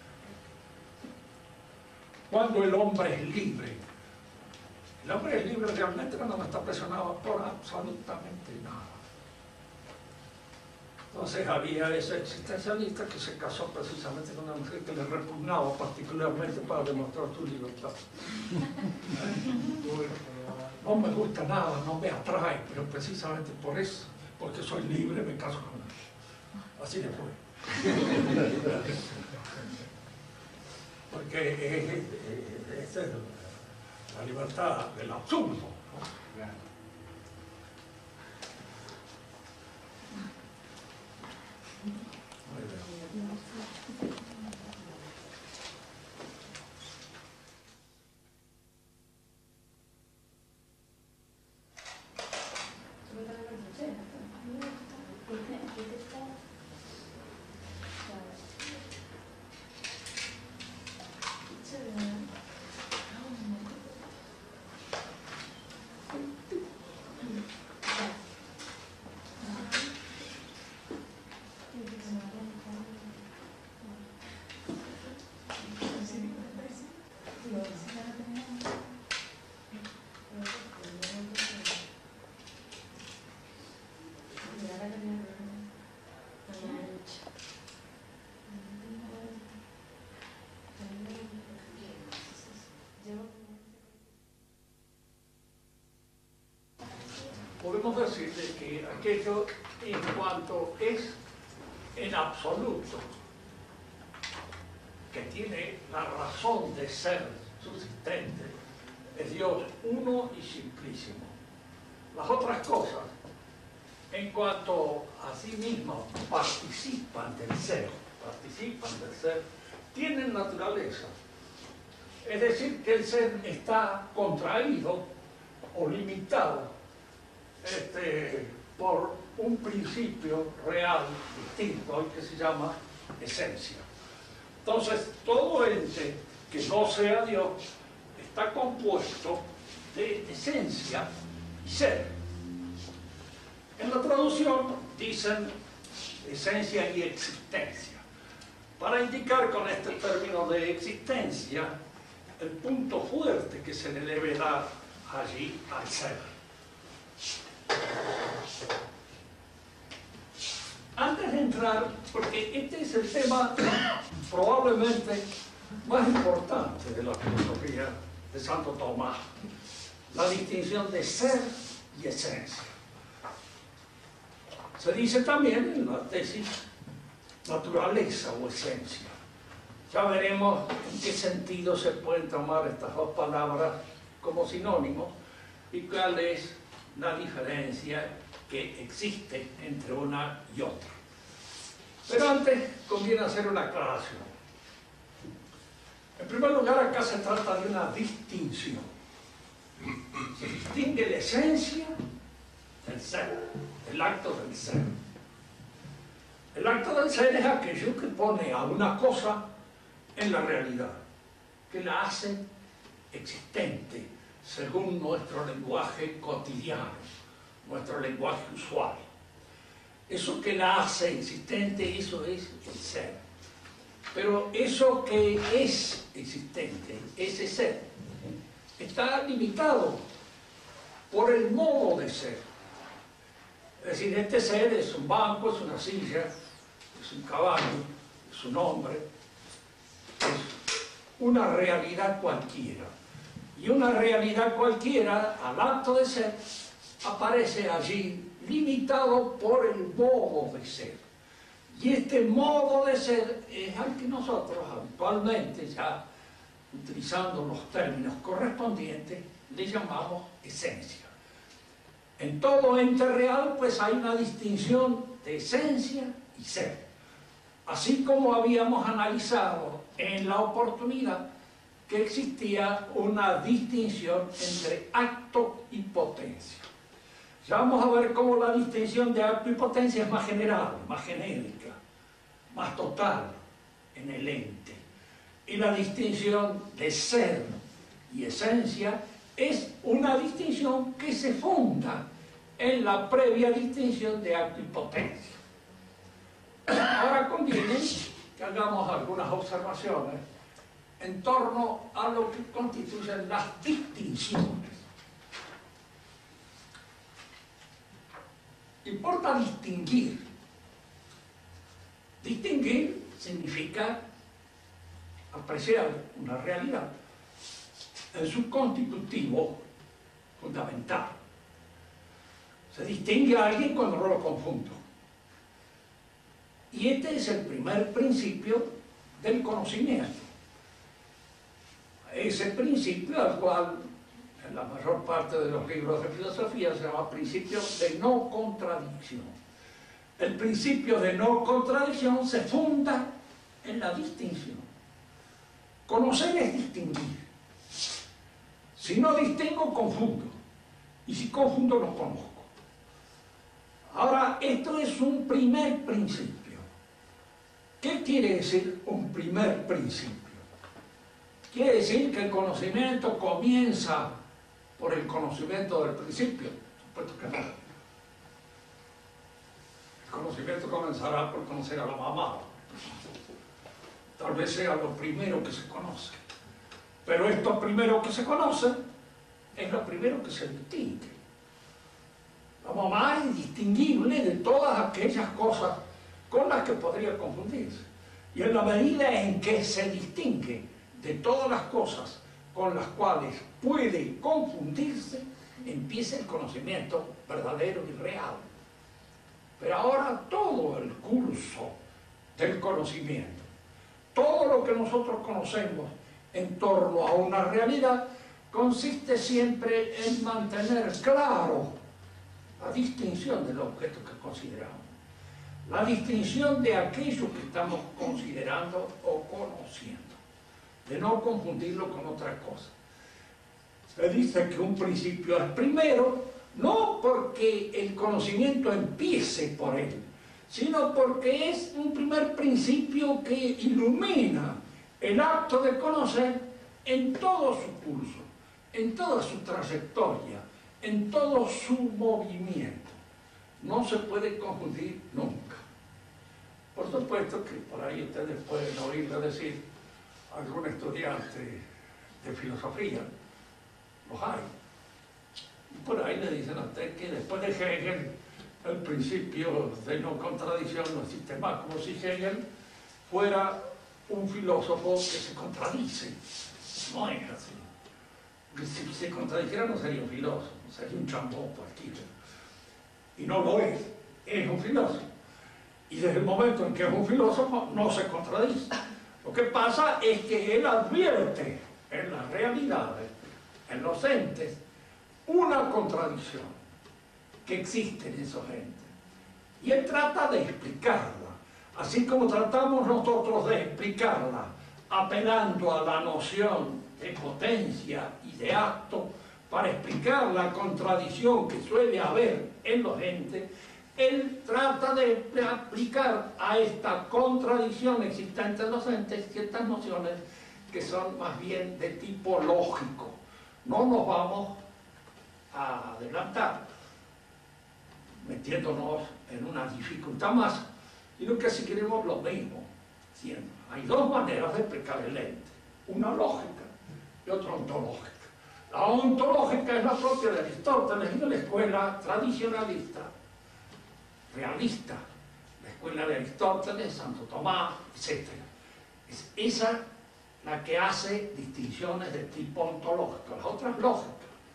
A: Cuando el hombre es libre realmente cuando no está presionado por absolutamente nada. Entonces había ese existencialista que se casó precisamente con una mujer que le repugnaba particularmente para demostrar su libertad. No me gusta nada, no me atrae, pero precisamente por eso, porque soy libre, me caso con él. Así le fue.
B: porque es la libertad del absurdo, ¿no? Podemos decir de que aquello en cuanto es en absoluto, que tiene la razón de ser subsistente, es Dios uno y simplísimo. Las otras cosas, en cuanto a sí mismas, participan del ser, tienen naturaleza. Es decir, que el ser está contraído o limitado por un principio real distinto al que se llama esencia. Entonces, todo ente que no sea Dios está compuesto de esencia y ser. En la traducción dicen esencia y existencia, para indicar con este término de existencia el punto fuerte que se le debe dar allí al ser. Antes de entrar, porque este es el tema probablemente más importante de la filosofía de Santo Tomás, la distinción de ser y esencia. Se dice también en la tesis naturaleza o esencia. Ya veremos en qué sentido se pueden tomar estas dos palabras como sinónimos y cuál es la diferencia que existe entre una y otra. Pero antes conviene hacer una aclaración. En primer lugar, acá se trata de una distinción. Se distingue la esencia del ser, el acto del ser. El acto del ser es aquello que pone a una cosa en la realidad, que la hace existente según nuestro lenguaje cotidiano, nuestro lenguaje usual. Eso que la hace existente, eso es el ser. Pero eso que es existente, ese ser, está limitado por el modo de ser. Es decir, este ser es un banco, es una silla, es un caballo, es un hombre, es una realidad cualquiera. Y una realidad cualquiera, al acto de ser, aparece allí limitado por el modo de ser. Y este modo de ser es al que nosotros habitualmente, ya utilizando los términos correspondientes, le llamamos esencia. En todo ente real, pues hay una distinción de esencia y ser. Así como habíamos analizado en la oportunidad que existía una distinción entre acto y potencia. Ya vamos a ver cómo la distinción de acto y potencia es más general, más genérica, más total en el ente. Y la distinción de ser y esencia es una distinción que se funda en la previa distinción de acto y potencia. Ahora conviene que hagamos algunas observaciones en torno a lo que constituyen las distinciones. Importa distinguir. Distinguir significa apreciar una realidad en su constitutivo fundamental. Se distingue a alguien cuando no lo confundo. Y este es el primer principio del conocimiento.
A: ese principio al cual en la mayor parte de los libros de filosofía se llama principio de no contradicción. El principio de no contradicción se funda en la distinción. Conocer es distinguir. Si no distingo, confundo. Y si confundo, no conozco. Ahora, esto es un primer principio. ¿Qué quiere decir un primer principio? Quiere decir que el conocimiento comienza por el conocimiento del principio. Supuesto que no. El conocimiento comenzará por conocer a la mamá. Tal vez sea lo primero que se conoce. Pero esto primero que se conoce es lo primero que se distingue. La mamá es indistinguible de todas aquellas cosas con las que podría confundirse. Y en la medida en que se distingue de todas las cosas con las cuales puede confundirse, empieza el conocimiento verdadero y real. Pero ahora todo el curso del conocimiento, todo lo que nosotros conocemos en torno a una realidad, consiste siempre en mantener claro la distinción del objeto que consideramos, la distinción de aquello que estamos considerando o conociendo, de no confundirlo con otra cosa. Se dice que un principio es primero, no porque el conocimiento empiece por él, sino porque es un primer principio que ilumina el acto de conocer en todo su curso, en toda su trayectoria, en todo su movimiento. No se puede confundir nunca. Por supuesto que por ahí ustedes pueden oírle decir a algún estudiante de filosofía, los hay, y por ahí le dicen a usted que después de Hegel el principio de no contradicción no existe más, como si Hegel fuera un filósofo que se contradice. No es así. Porque si se contradijera no sería un filósofo, sería un chambón cualquiera. Y no lo es un filósofo. Y desde el momento en que es un filósofo no se contradice. Lo que pasa es que él advierte en las realidades, en los entes, una contradicción que existe en esos entes. Y él trata de explicarla. Así como tratamos nosotros de explicarla, apelando a la noción de potencia y de acto, para explicar la contradicción que suele haber en los entes, él trata de aplicar a esta contradicción existente en los entes ciertas nociones que son más bien de tipo lógico. No nos vamos a adelantar, metiéndonos en una dificultad más, sino que si queremos lo mismo, siendo. Hay dos maneras de explicar el ente, una lógica y otra ontológica. La ontológica es la propia de Aristóteles y de la escuela tradicionalista, realista, la escuela de Aristóteles, Santo Tomás, etc. Es esa la que hace distinciones de tipo ontológico, las otras lógicas.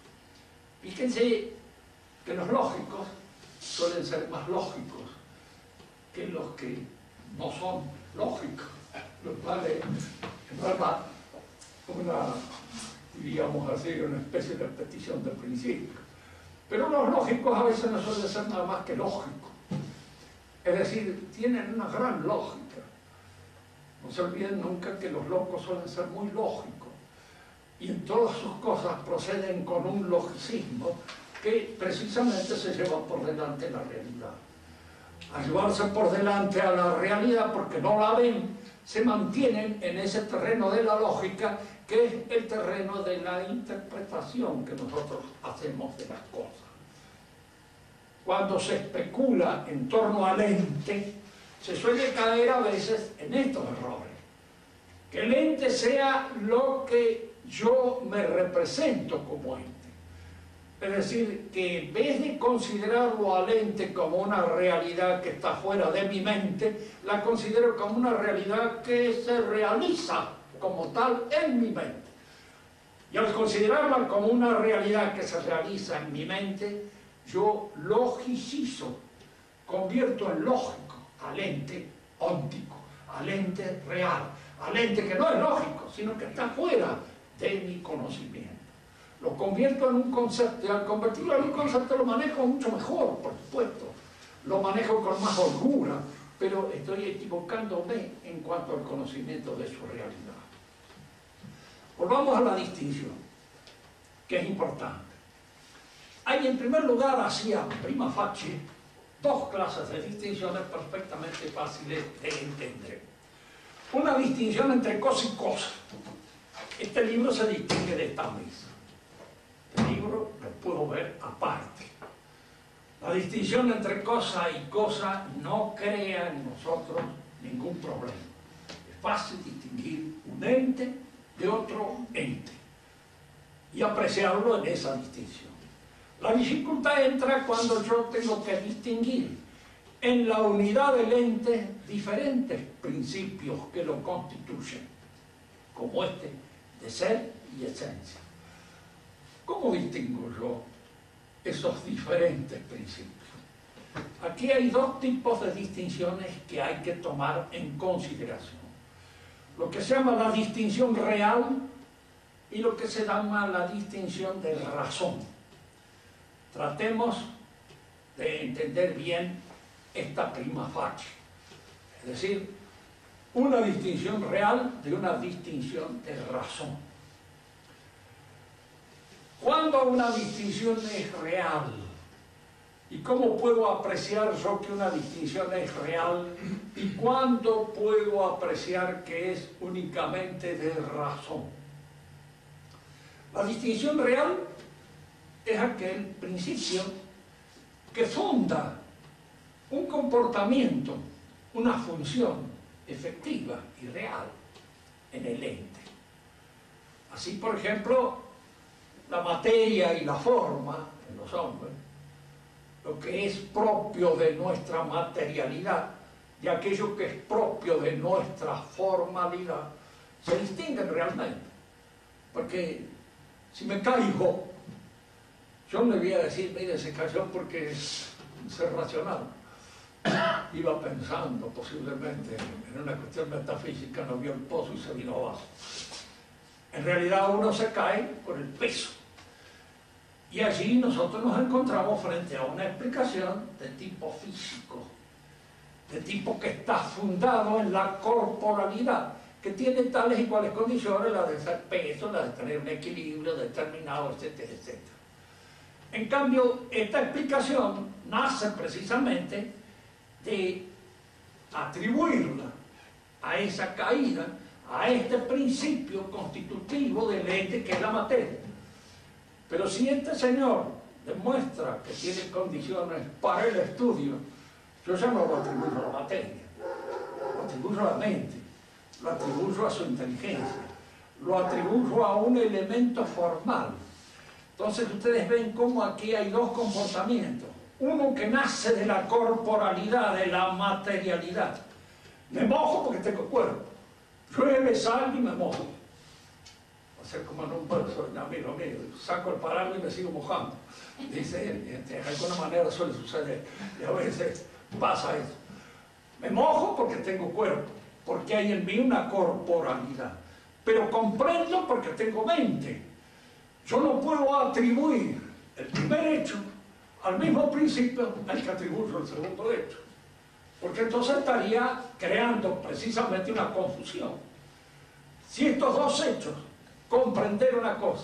A: Fíjense que los lógicos suelen ser más lógicos que los que no son lógicos, lo cual es, en verdad, diríamos así, una especie de repetición del principio. Pero los lógicos a veces no suelen ser nada más que lógicos. Es decir, tienen una gran lógica. No se olviden nunca que los locos suelen ser muy lógicos. Y en todas sus cosas proceden con un logicismo que precisamente se lleva por delante la realidad. Al llevarse por delante a la realidad porque no la ven, se mantienen en ese terreno de la lógica, que es el terreno de la interpretación que nosotros hacemos de las cosas. Cuando se especula en torno al ente, se suele caer a veces en estos errores. Que el ente sea lo que yo me represento como ente. Es decir, que en vez de considerarlo al ente como una realidad que está fuera de mi mente, la considero como una realidad que se realiza como tal en mi mente. Y al considerarla como una realidad que se realiza en mi mente, yo logicizo, convierto en lógico al ente óntico, al ente real, al ente que no es lógico, sino que está fuera de mi conocimiento. Lo convierto en un concepto, y al convertirlo en un concepto lo manejo mucho mejor, por supuesto. Lo manejo con más holgura, pero estoy equivocándome en cuanto al conocimiento de su realidad. Volvamos a la distinción, que es importante. Hay en primer lugar, hacia prima facie, dos clases de distinciones perfectamente fáciles de entender. Una distinción entre cosa y cosa. Este libro se distingue de esta mesa. Este libro lo puedo ver aparte. La distinción entre cosa y cosa no crea en nosotros ningún problema. Es fácil distinguir un ente de otro ente y apreciarlo en esa distinción. La dificultad entra cuando yo tengo que distinguir en la unidad del ente diferentes principios que lo constituyen, como este de ser y esencia. ¿Cómo distingo yo esos diferentes principios? Aquí hay dos tipos de distinciones que hay que tomar en consideración. Lo que se llama la distinción real y lo que se llama la distinción de razón. Tratemos de entender bien esta prima facie, es decir, una distinción real de una distinción de razón. ¿Cuándo una distinción es real? ¿Y cómo puedo apreciar yo que una distinción es real? ¿Y cuándo puedo apreciar que es únicamente de razón? La distinción real es aquel principio que funda un comportamiento, una función efectiva y real en el ente. Así, por ejemplo, la materia y la forma en los hombres, lo que es propio de nuestra materialidad y aquello que es propio de nuestra formalidad, se distinguen realmente. Porque si me caigo, yo no le voy a decir, mire, se cayó porque es un ser racional. Iba pensando posiblemente en una cuestión metafísica, no vio el pozo y se vino abajo. En realidad uno se cae por el peso. Y allí nosotros nos encontramos frente a una explicación de tipo físico, de tipo que está fundado en la corporalidad, que tiene tales y cuales condiciones, la de ser peso, la de tener un equilibrio determinado, etcétera, etcétera. En cambio, esta explicación nace precisamente de atribuirla a esa caída, a este principio constitutivo del ente que es la materia. Pero si este señor demuestra que tiene condiciones para el estudio, yo ya no lo atribuyo a la materia, lo atribuyo a la mente, lo atribuyo a su inteligencia, lo atribuyo a un elemento formal. Entonces ustedes ven cómo aquí hay dos comportamientos. Uno que nace de la corporalidad, de la materialidad. Me mojo porque tengo cuerpo. Llueve, salgo y me mojo. Va a ser como en un verso, un amigo mío, saco el paraguas y me sigo mojando. Dice él, de alguna manera suele suceder. Y a veces pasa eso. Me mojo porque tengo cuerpo, porque hay en mí una corporalidad. Pero comprendo porque tengo mente. Yo no puedo atribuir el primer hecho al mismo principio al que atribuyo el segundo hecho. Porque entonces estaría creando precisamente una confusión. Si estos dos hechos, comprender una cosa,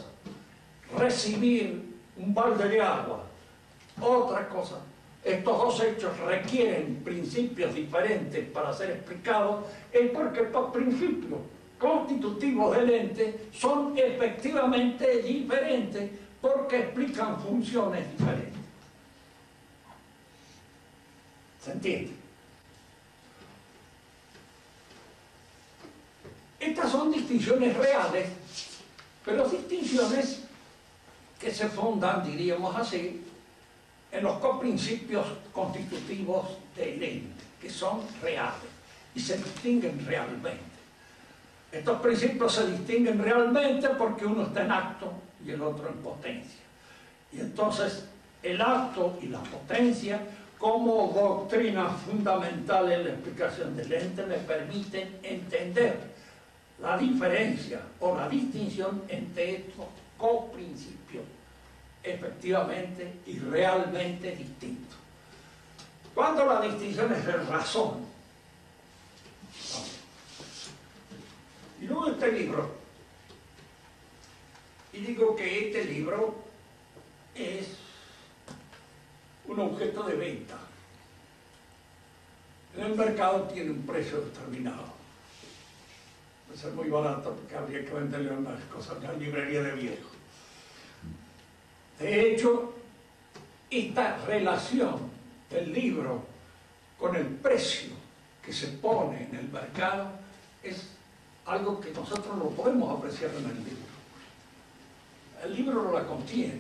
A: recibir un balde de agua, otra cosa, estos dos hechos requieren principios diferentes para ser explicados, es porque estos principios constitutivos del ente son efectivamente diferentes porque explican funciones diferentes. ¿Se entiende? Estas son distinciones reales, pero distinciones que se fundan, diríamos así, en los coprincipios constitutivos del ente, que son reales y se distinguen realmente. Estos principios se distinguen realmente porque uno está en acto y el otro en potencia. Y entonces el acto y la potencia, como doctrina fundamental en la explicación del ente, me permiten entender la diferencia o la distinción entre estos coprincipios efectivamente y realmente distintos. Cuando la distinción es de razón. Y luego este libro, y digo que este libro es un objeto de venta. En el mercado tiene un precio determinado. Puede ser muy barato porque habría que venderle unas cosas en la librería de viejo. De hecho, esta relación del libro con el precio que se pone en el mercado es algo que nosotros no podemos apreciar en el libro. El libro no la contiene.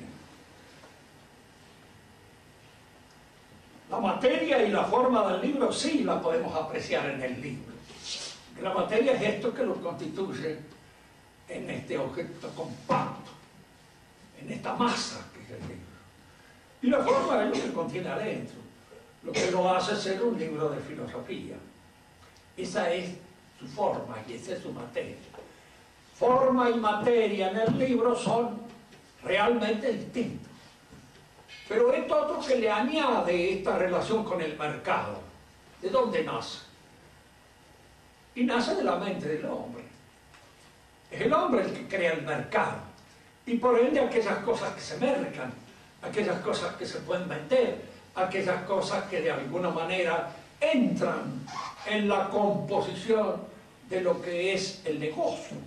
A: La materia y la forma del libro sí la podemos apreciar en el libro. La materia es esto que lo constituye en este objeto compacto, en esta masa que es el libro. Y la forma es lo que contiene adentro, lo que lo hace ser un libro de filosofía. Esa es su forma y esa es su materia. Forma y materia en el libro son realmente distintos. Pero esto otro que le añade esta relación con el mercado, ¿de dónde nace? Y nace de la mente del hombre. Es el hombre el que crea el mercado. Y por ende aquellas cosas que se mercan, aquellas cosas que se pueden vender, aquellas cosas que de alguna manera entran en la composición de lo que es el negocio.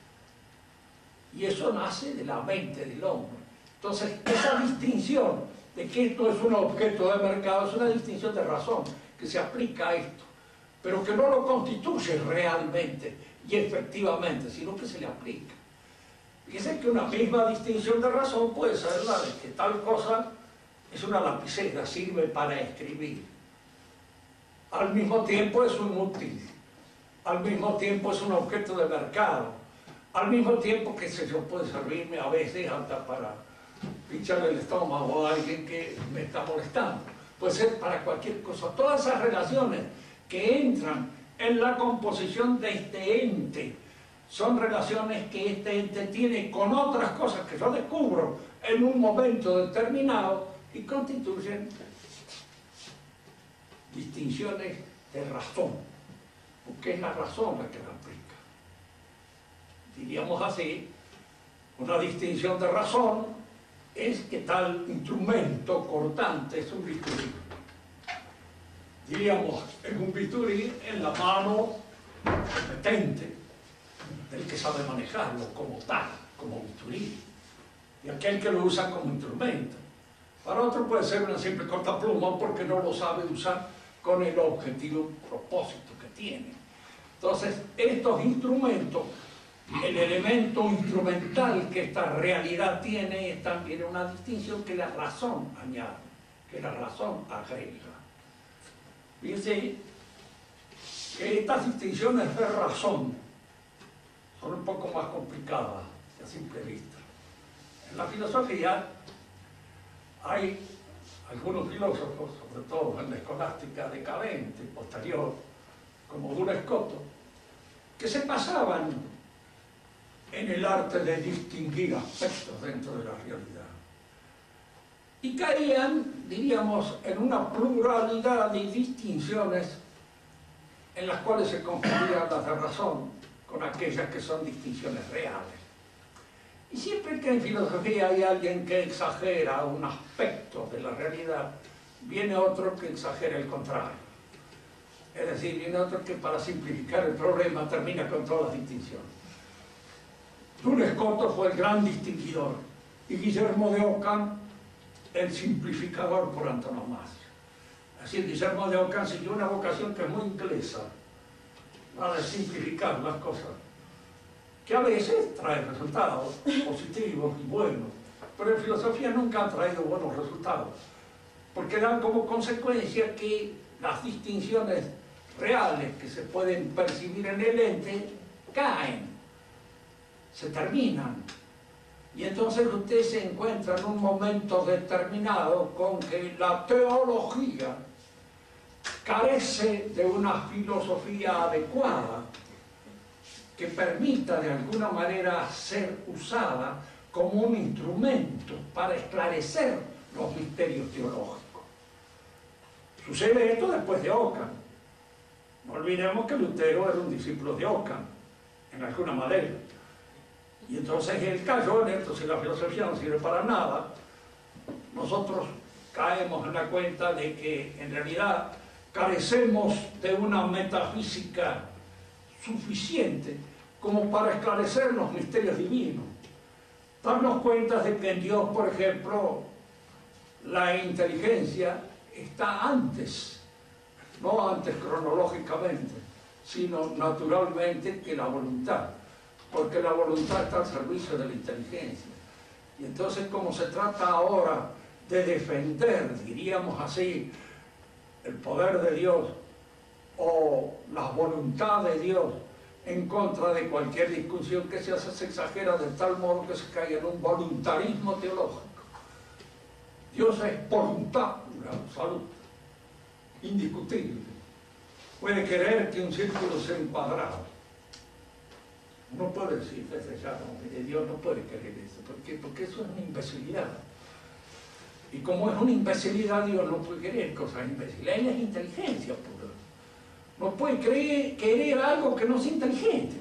A: Y eso nace de la mente del hombre. Entonces, esa distinción de que esto es un objeto de mercado es una distinción de razón que se aplica a esto, pero que no lo constituye realmente y efectivamente, sino que se le aplica. Fíjense que una misma distinción de razón puede ser la de que tal cosa es una lapicera, sirve para escribir. Al mismo tiempo es un útil, al mismo tiempo es un objeto de mercado, al mismo tiempo que puede servirme a veces hasta para pincharle el estómago a alguien que me está molestando. Puede ser para cualquier cosa. Todas esas relaciones que entran en la composición de este ente son relaciones que este ente tiene con otras cosas que yo descubro en un momento determinado y constituyen distinciones de razón, porque es la razón la que la aplica. Diríamos así, una distinción de razón es que tal instrumento cortante es un bisturí. Diríamos, es un bisturí en la mano competente del que sabe manejarlo como tal, como bisturí, y aquel que lo usa como instrumento. Para otro puede ser una simple cortapluma porque no lo sabe usar con el objetivo propósito que tiene. Entonces, estos instrumentos, el elemento instrumental que esta realidad tiene es también una distinción que la razón añade, que la razón agrega. Fíjense que estas distinciones de razón son un poco más complicadas a simple vista. En la filosofía hay algunos filósofos, sobre todo en la escolástica decadente, posterior, como Duns Scotus, que se pasaban en el arte de distinguir aspectos dentro de la realidad. Y caían, diríamos, en una pluralidad de distinciones en las cuales se confundían las de razón con aquellas que son distinciones reales. Y siempre que en filosofía hay alguien que exagera un aspecto de la realidad, viene otro que exagera el contrario. Es decir, viene otro que para simplificar el problema termina con todas las distinciones. Duns Scotus fue el gran distinguidor y Guillermo de Ockham el simplificador por antonomasia. Así, Guillermo de Ockham siguió una vocación que es muy inglesa, la de simplificar las cosas, que a veces trae resultados positivos y buenos, pero en filosofía nunca han traído buenos resultados, porque dan como consecuencia que las distinciones reales que se pueden percibir en el ente caen, se terminan, y entonces usted se encuentra en un momento determinado con que la teología carece de una filosofía adecuada que permita de alguna manera ser usada como un instrumento para esclarecer los misterios teológicos. Sucede esto después de Ockham. No olvidemos que Lutero era un discípulo de Ockham, en alguna manera. Y entonces él cayó en esto: si la filosofía no sirve para nada, nosotros caemos en la cuenta de que en realidad carecemos de una metafísica suficiente como para esclarecer los misterios divinos. Darnos cuenta de que en Dios, por ejemplo, la inteligencia está antes, no antes cronológicamente, sino naturalmente que la voluntad, porque la voluntad está al servicio de la inteligencia. Y entonces, como se trata ahora de defender, diríamos así, el poder de Dios o la voluntad de Dios en contra de cualquier discusión que se hace, se exagera de tal modo que se cae en un voluntarismo teológico. Dios es voluntad pura, absoluta, indiscutible. Puede querer que un círculo sea un cuadrado. Uno puede decir desde ya, no, mire, Dios no puede querer eso. ¿Por qué? Porque eso es una imbecilidad. Y como es una imbecilidad, Dios no puede querer cosas imbéciles. Él es inteligencia pura. No puede querer algo que no es inteligente.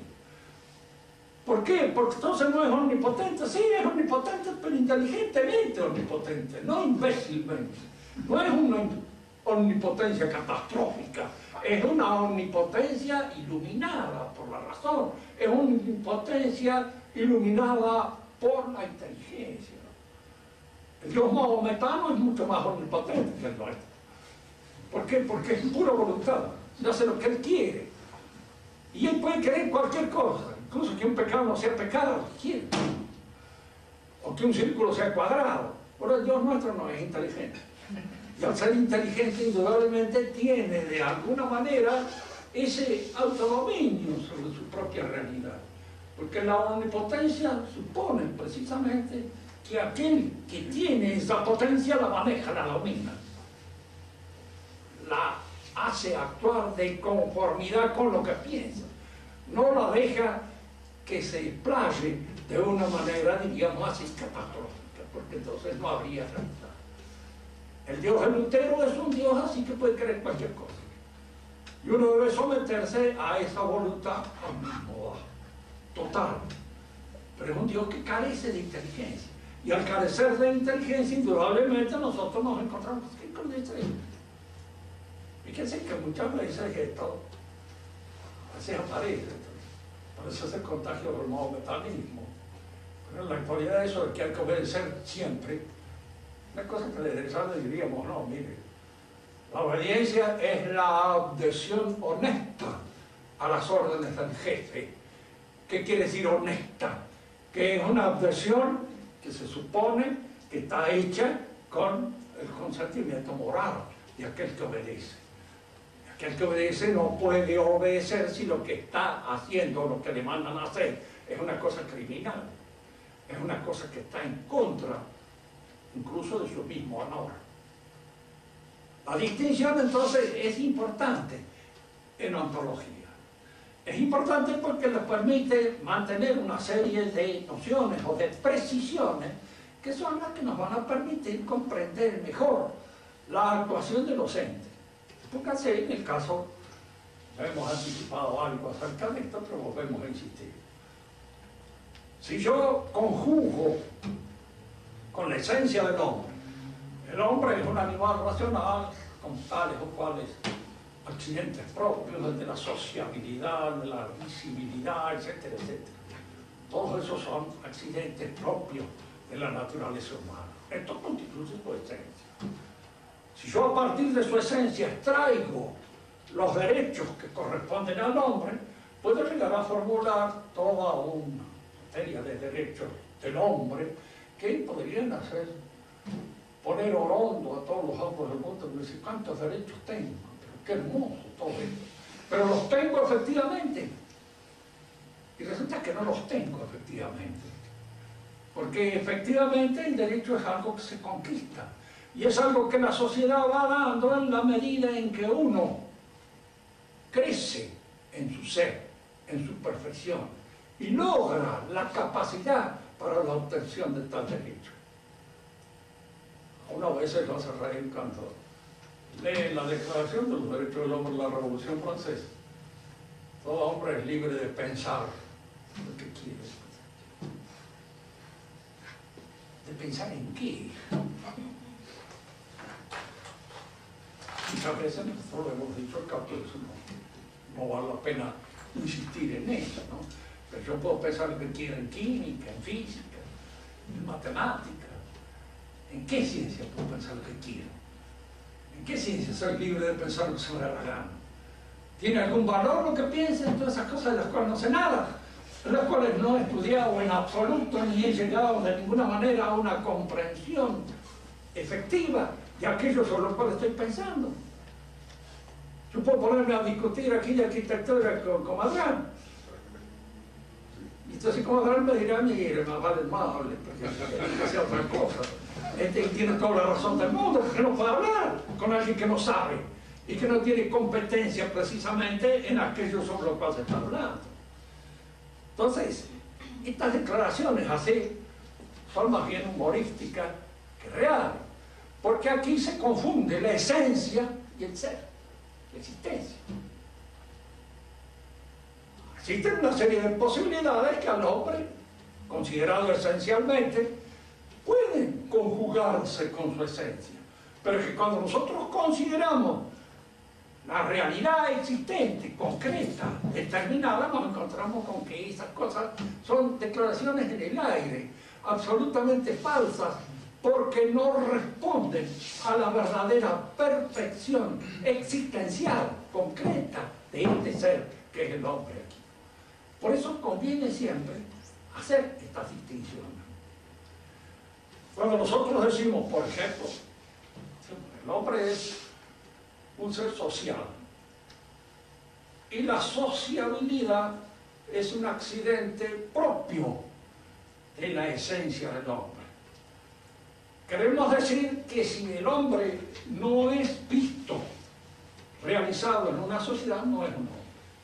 A: ¿Por qué? Porque entonces no es omnipotente. Sí, es omnipotente, pero inteligentemente omnipotente, no imbécilmente. No es una omnipotencia catastrófica, es una omnipotencia iluminada por la razón, es una omnipotencia iluminada por la inteligencia. El Dios mahometano es mucho más omnipotente que el nuestro. ¿Por qué? Porque es pura voluntad, se hace lo que Él quiere. Y Él puede querer cualquier cosa, incluso que un pecado no sea pecado, quiere. O que un círculo sea cuadrado. Pero el Dios nuestro no es inteligente. Y al ser inteligente, indudablemente tiene de alguna manera ese autodominio sobre su propia realidad. Porque la omnipotencia supone precisamente que aquel que tiene esa potencia la maneja, la domina. La hace actuar de conformidad con lo que piensa. No la deja que se explaye de una manera, diríamos así, catastrófica, porque entonces no habría realidad. El Dios de Lutero es un Dios así que puede creer cualquier cosa. Y uno debe someterse a esa voluntad omnímoda, total. Pero es un Dios que carece de inteligencia. Y al carecer de inteligencia, indudablemente nosotros nos encontramos con distracción. Fíjense que muchas veces esto así aparece. Por eso es el contagio del mahometanismo. Pero en la actualidad eso es que hay que obedecer siempre. Una cosa que le diríamos, no, mire, la obediencia es la adhesión honesta a las órdenes del jefe. ¿Qué quiere decir honesta? Que es una adhesión que se supone que está hecha con el consentimiento moral de aquel que obedece. Aquel que obedece no puede obedecer si lo que está haciendo, lo que le mandan a hacer, es una cosa criminal, es una cosa que está en contra incluso de su mismo honor. La distinción entonces es importante en ontología. Es importante porque nos permite mantener una serie de nociones o de precisiones que son las que nos van a permitir comprender mejor la actuación de los entes. Pónganse en el caso, ya hemos anticipado algo acerca de esto, pero volvemos a insistir. Si yo conjugo con la esencia del hombre, el hombre es un animal racional con tales o cuales accidentes propios de la sociabilidad, de la visibilidad, etcétera, etcétera. Todos esos son accidentes propios de la naturaleza humana. Esto constituye su esencia. Si yo a partir de su esencia extraigo los derechos que corresponden al hombre, puedo llegar a formular toda una materia de derechos del hombre que podrían hacer poner orondo a todos los hombres del mundo y decir cuántos derechos tengo, pero qué hermoso todo esto. Pero los tengo efectivamente. Y resulta que no los tengo efectivamente. Porque efectivamente el derecho es algo que se conquista. Y es algo que la sociedad va dando en la medida en que uno crece en su ser, en su perfección y logra la capacidad para la obtención de tal derecho. A uno a veces lo hace reír cuando lee la Declaración de los Derechos del Hombre de la Revolución Francesa. Todo hombre es libre de pensar lo que quiere. ¿De pensar en qué? Muchas veces nosotros lo hemos dicho acá, pero eso no vale la pena insistir en eso, ¿no? Pero yo puedo pensar lo que quiero en química, en física, en matemática. ¿En qué ciencia puedo pensar lo que quiero? ¿En qué ciencia soy libre de pensar lo que se me da la gana? ¿Tiene algún valor lo que piense en todas esas cosas de las cuales no sé nada? De las cuales no he estudiado en absoluto ni he llegado de ninguna manera a una comprensión efectiva de aquello sobre lo cual estoy pensando. Yo puedo ponerme a discutir aquí de arquitectura con Madrán. Y entonces Madrán me dirá, mire, más vale hable, porque hace otra cosa. Este tiene toda la razón del mundo, porque no puede hablar con alguien que no sabe y que no tiene competencia precisamente en aquello sobre lo cual se está hablando. Entonces, estas declaraciones así son más bien humorísticas que reales, porque aquí se confunde la esencia y el ser, la existencia. Existen una serie de posibilidades que al hombre, considerado esencialmente, pueden conjugarse con su esencia, pero es que cuando nosotros consideramos la realidad existente, concreta, determinada, nos encontramos con que esas cosas son declaraciones en el aire, absolutamente falsas, porque no responden a la verdadera perfección existencial, concreta, de este ser que es el hombre aquí. Por eso conviene siempre hacer estas distinciones. Cuando nosotros decimos, por ejemplo, el hombre es un ser social y la sociabilidad es un accidente propio de la esencia del hombre. Queremos decir que si el hombre no es visto, realizado en una sociedad, no es un hombre.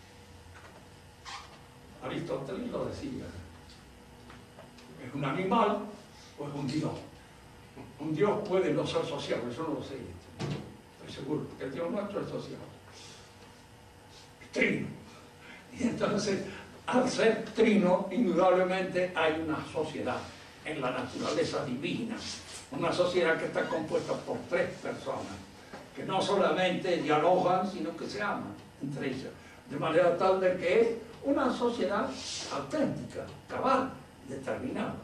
A: Aristóteles lo decía. ¿Es un animal o es un dios? Un dios puede no ser sociable, eso no lo sé. Estoy seguro, porque el Dios nuestro es social. Es trino. Y entonces, al ser trino, indudablemente hay una sociedad en la naturaleza divina. Una sociedad que está compuesta por tres personas, que no solamente dialogan, sino que se aman entre ellas. De manera tal de que es una sociedad auténtica, cabal, determinada.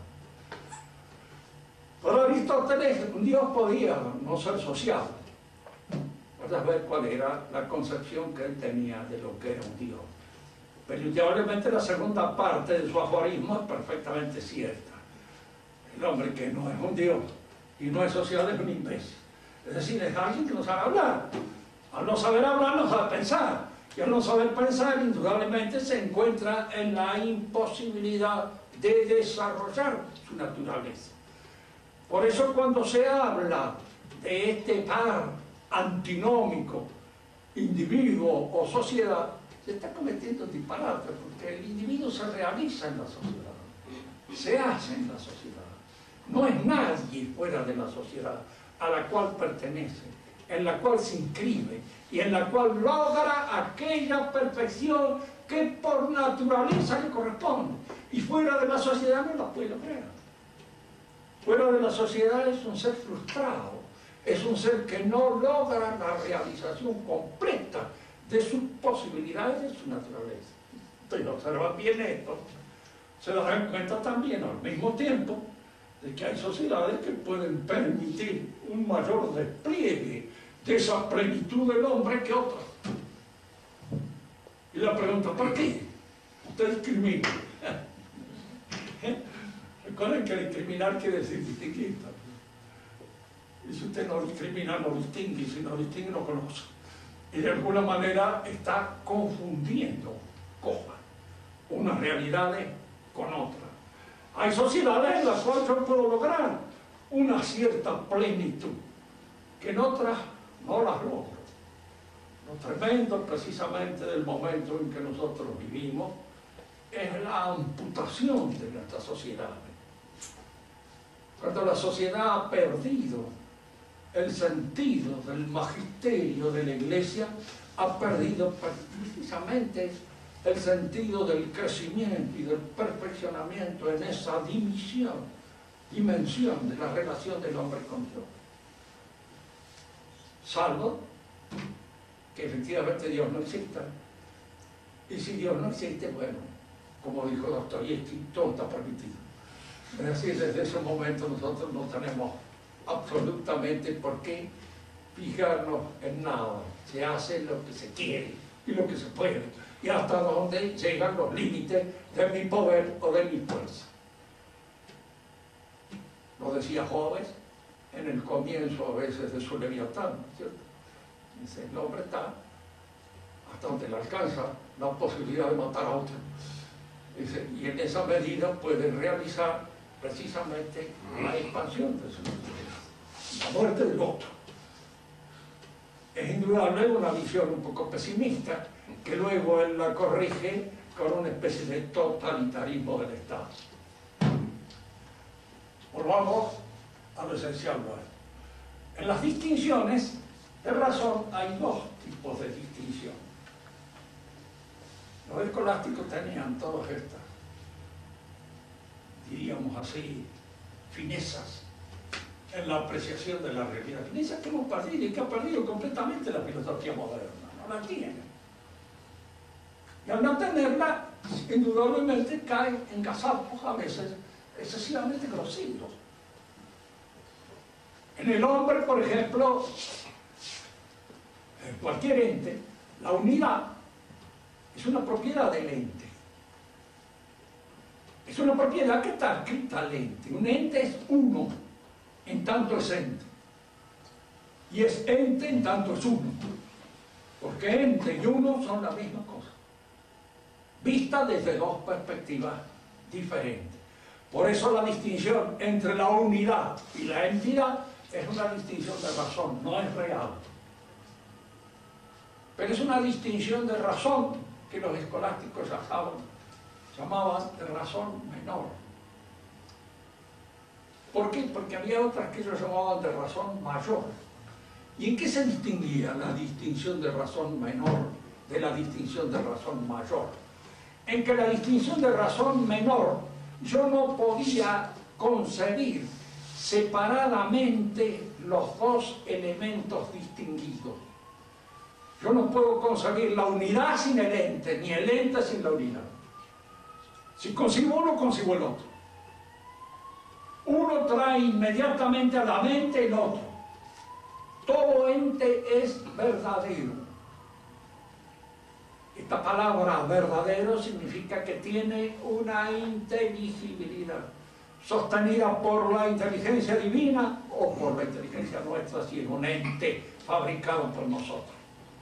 A: Para Aristóteles, un Dios podía no ser social. Puedes ver cuál era la concepción que él tenía de lo que era un Dios. Pero indudablemente la segunda parte de su aforismo es perfectamente cierta. El hombre que no es un Dios y no es social es un imbécil. Es decir, es alguien que no sabe hablar. Al no saber hablar, no sabe pensar. Y al no saber pensar, indudablemente se encuentra en la imposibilidad de desarrollar su naturaleza. Por eso cuando se habla de este par antinómico, individuo o sociedad, se está cometiendo un disparate, porque el individuo se realiza en la sociedad, se hace en la sociedad. No es nadie fuera de la sociedad a la cual pertenece, en la cual se inscribe y en la cual logra aquella perfección que por naturaleza le corresponde. Y fuera de la sociedad no la puede lograr. Fuera de la sociedad es un ser frustrado, es un ser que no logra la realización completa de sus posibilidades y de su naturaleza. Entonces, observan bien esto, se darán cuenta también al mismo tiempo de que hay sociedades que pueden permitir un mayor despliegue de esa plenitud del hombre que otras. Y la pregunta, ¿por qué usted discrimina? Recuerden que discriminar quiere decir distinguir. Y si usted no discrimina, no distingue, y si no distingue, no conoce. Y de alguna manera está confundiendo cosas, unas realidades con otras. Hay sociedades en las cuales yo puedo lograr una cierta plenitud, que en otras no las logro. Lo tremendo precisamente del momento en que nosotros vivimos es la amputación de nuestra sociedad. Cuando la sociedad ha perdido el sentido del magisterio de la Iglesia, ha perdido precisamente el sentido del crecimiento y del perfeccionamiento en esa dimensión de la relación del hombre con Dios. Salvo que efectivamente Dios no exista. Y si Dios no existe, bueno, como dijo Dostoyevsky, todo está permitido. Es decir, desde ese momento nosotros no tenemos absolutamente por qué fijarnos en nada. Se hace lo que se quiere y lo que se puede, y hasta dónde llegan los límites de mi poder o de mi fuerza. Lo decía Hobbes en el comienzo a veces de su Leviatán, ¿cierto? Dice, el hombre está hasta donde le alcanza la posibilidad de matar a otro. Dice, y en esa medida puede realizar precisamente la expansión de su vida, la muerte del otro. Es indudable una visión un poco pesimista, que luego él la corrige con una especie de totalitarismo del Estado. Volvamos a lo esencial. En las distinciones de razón hay dos tipos de distinción. Los escolásticos tenían todas estas, diríamos así, finezas en la apreciación de la realidad. Finezas que hemos perdido y que ha perdido completamente la filosofía moderna. No la tiene. Y al no tenerla, indudablemente cae en gazapos a veces excesivamente groseros. En el hombre, por ejemplo, en cualquier ente, la unidad es una propiedad del ente. Es una propiedad que está adscrita al ente. Un ente es uno, en tanto es ente. Y es ente en tanto es uno. Porque ente y uno son la misma cosa, vista desde dos perspectivas diferentes. Por eso la distinción entre la unidad y la entidad es una distinción de razón, no es real. Pero es una distinción de razón que los escolásticos llamaban de razón menor. ¿Por qué? Porque había otras que ellos llamaban de razón mayor. ¿Y en qué se distinguía la distinción de razón menor de la distinción de razón mayor? En que la distinción de razón menor yo no podía concebir separadamente los dos elementos distinguidos. Yo no puedo concebir la unidad sin el ente, ni el ente sin la unidad. Si concibo uno, concibo el otro. Uno trae inmediatamente a la mente el otro. Todo ente es verdadero. Esta palabra verdadero significa que tiene una inteligibilidad, sostenida por la inteligencia divina o por la inteligencia nuestra, si es un ente fabricado por nosotros.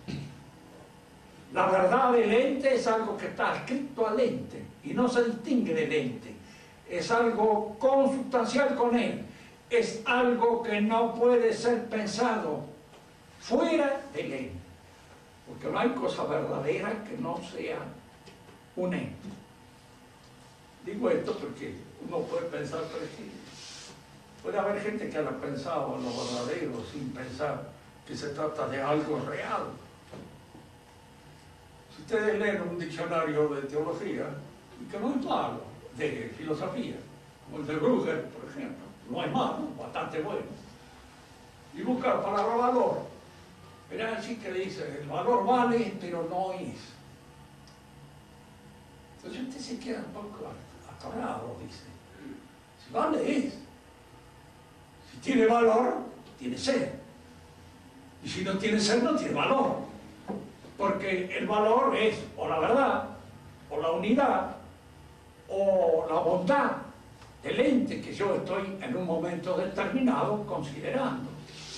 A: La verdad del ente es algo que está adscrito al ente y no se distingue del ente. Es algo consubstancial con él. Es algo que no puede ser pensado fuera del ente. Porque no hay cosa verdadera que no sea un ente. Digo esto porque uno puede pensar, pero es que puede haber gente que haya pensado en lo verdadero sin pensar que se trata de algo real. Si ustedes leen un diccionario de teología, y que no es malo, de filosofía, como el de Brugger, por ejemplo, no es malo, bastante bueno, y buscar la palabra valor, verán así que le dice, el valor vale, pero no es. Entonces usted se queda un poco atorado, dice, si vale es, si tiene valor, tiene ser, y si no tiene ser, no tiene valor. Porque el valor es o la verdad, o la unidad, o la bondad del ente que yo estoy en un momento determinado considerando.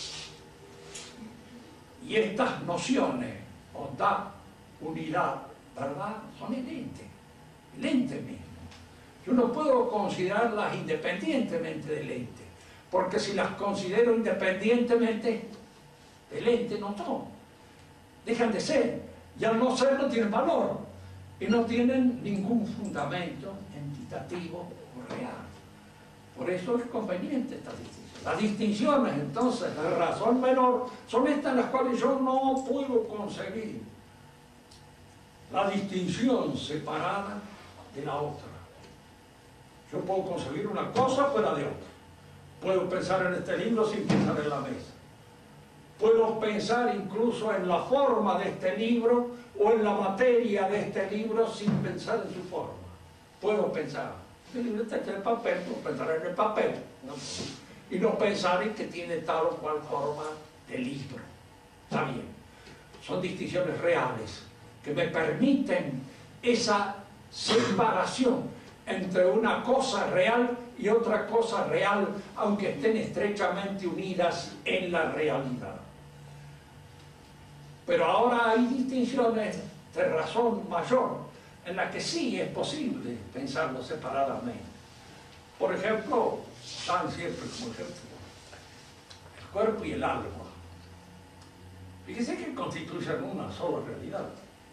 A: Y estas nociones, bondad, unidad, verdad, son el ente mismo. Yo no puedo considerarlas independientemente del ente, porque si las considero independientemente del ente, no son. Dejan de ser, y al no ser no tienen valor. y no tienen ningún fundamento entitativo o real. Por eso es conveniente esta distinción. Las distinciones, entonces, de razón menor, son estas las cuales yo no puedo conseguir la distinción separada de la otra. Yo puedo concebir una cosa fuera de otra. Puedo pensar en este libro sin pensar en la mesa. Puedo pensar incluso en la forma de este libro o en la materia de este libro sin pensar en su forma. Puedo pensar. El libro está hecho de papel, puedo pensar en el papel, ¿no? Y no pensar en que tiene tal o cual forma de libro. Está bien. Son distinciones reales que me permiten esa separación entre una cosa real y otra cosa real, aunque estén estrechamente unidas en la realidad. Pero ahora hay distinciones de razón mayor, en las que sí es posible pensarlo separadamente. Por ejemplo, dan siempre como ejemplo el cuerpo y el alma. Fíjense que constituyen una sola realidad.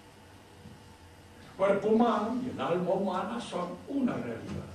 A: El cuerpo humano y el alma humana son una realidad.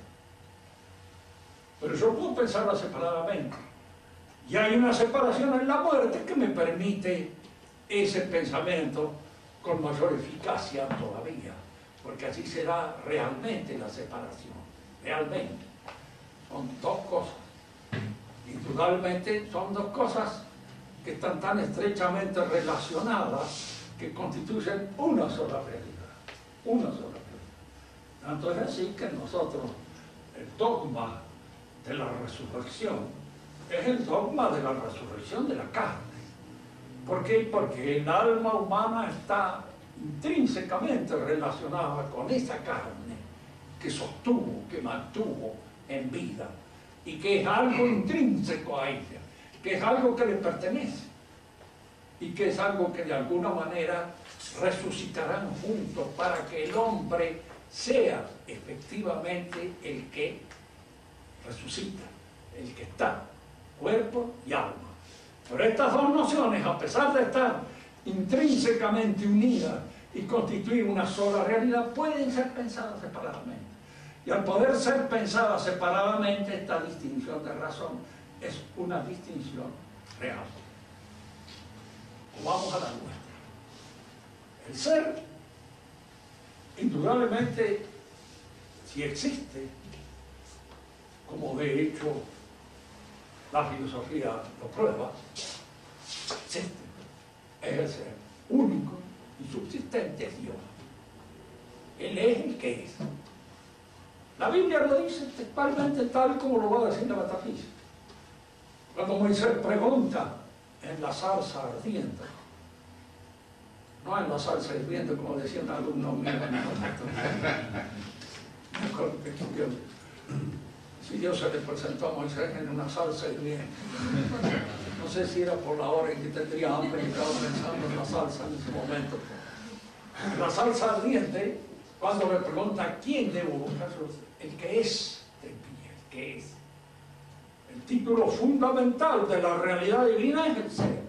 A: Pero yo puedo pensarla separadamente. Y hay una separación en la muerte que me permite ese pensamiento con mayor eficacia todavía, porque así se da realmente la separación, realmente. Son dos cosas. Indudablemente son dos cosas que están tan estrechamente relacionadas que constituyen una sola realidad. Una sola realidad. Tanto es así que nosotros, el dogma de la resurrección es el dogma de la resurrección de la carne. ¿Por qué? Porque el alma humana está intrínsecamente relacionada con esa carne que sostuvo, que mantuvo en vida y que es algo intrínseco a ella, que es algo que le pertenece y que es algo que de alguna manera resucitarán juntos para que el hombre sea efectivamente el que resucita, el que está, cuerpo y alma. Pero estas dos nociones, a pesar de estar intrínsecamente unidas y constituir una sola realidad, pueden ser pensadas separadamente. Y al poder ser pensadas separadamente, esta distinción de razón es una distinción real. Vamos a la nuestra. El ser, indudablemente, si existe, como de hecho la filosofía lo prueba, existe, es el ser único y subsistente, es Dios. Él es el que es. La Biblia lo dice textualmente tal como lo va a decir la metafísica. Cuando Moisés pregunta en la zarza ardiente, no en la salsa hirviendo como decían algunos míos, si Dios se le presentó a Moisés en una salsa hirviendo. No sé si era por la hora en que tendría hambre y estaba pensando en la salsa en ese momento. La salsa ardiente, cuando le pregunta quién debo buscar, el que es de mí, el que es. El título fundamental de la realidad divina es el ser.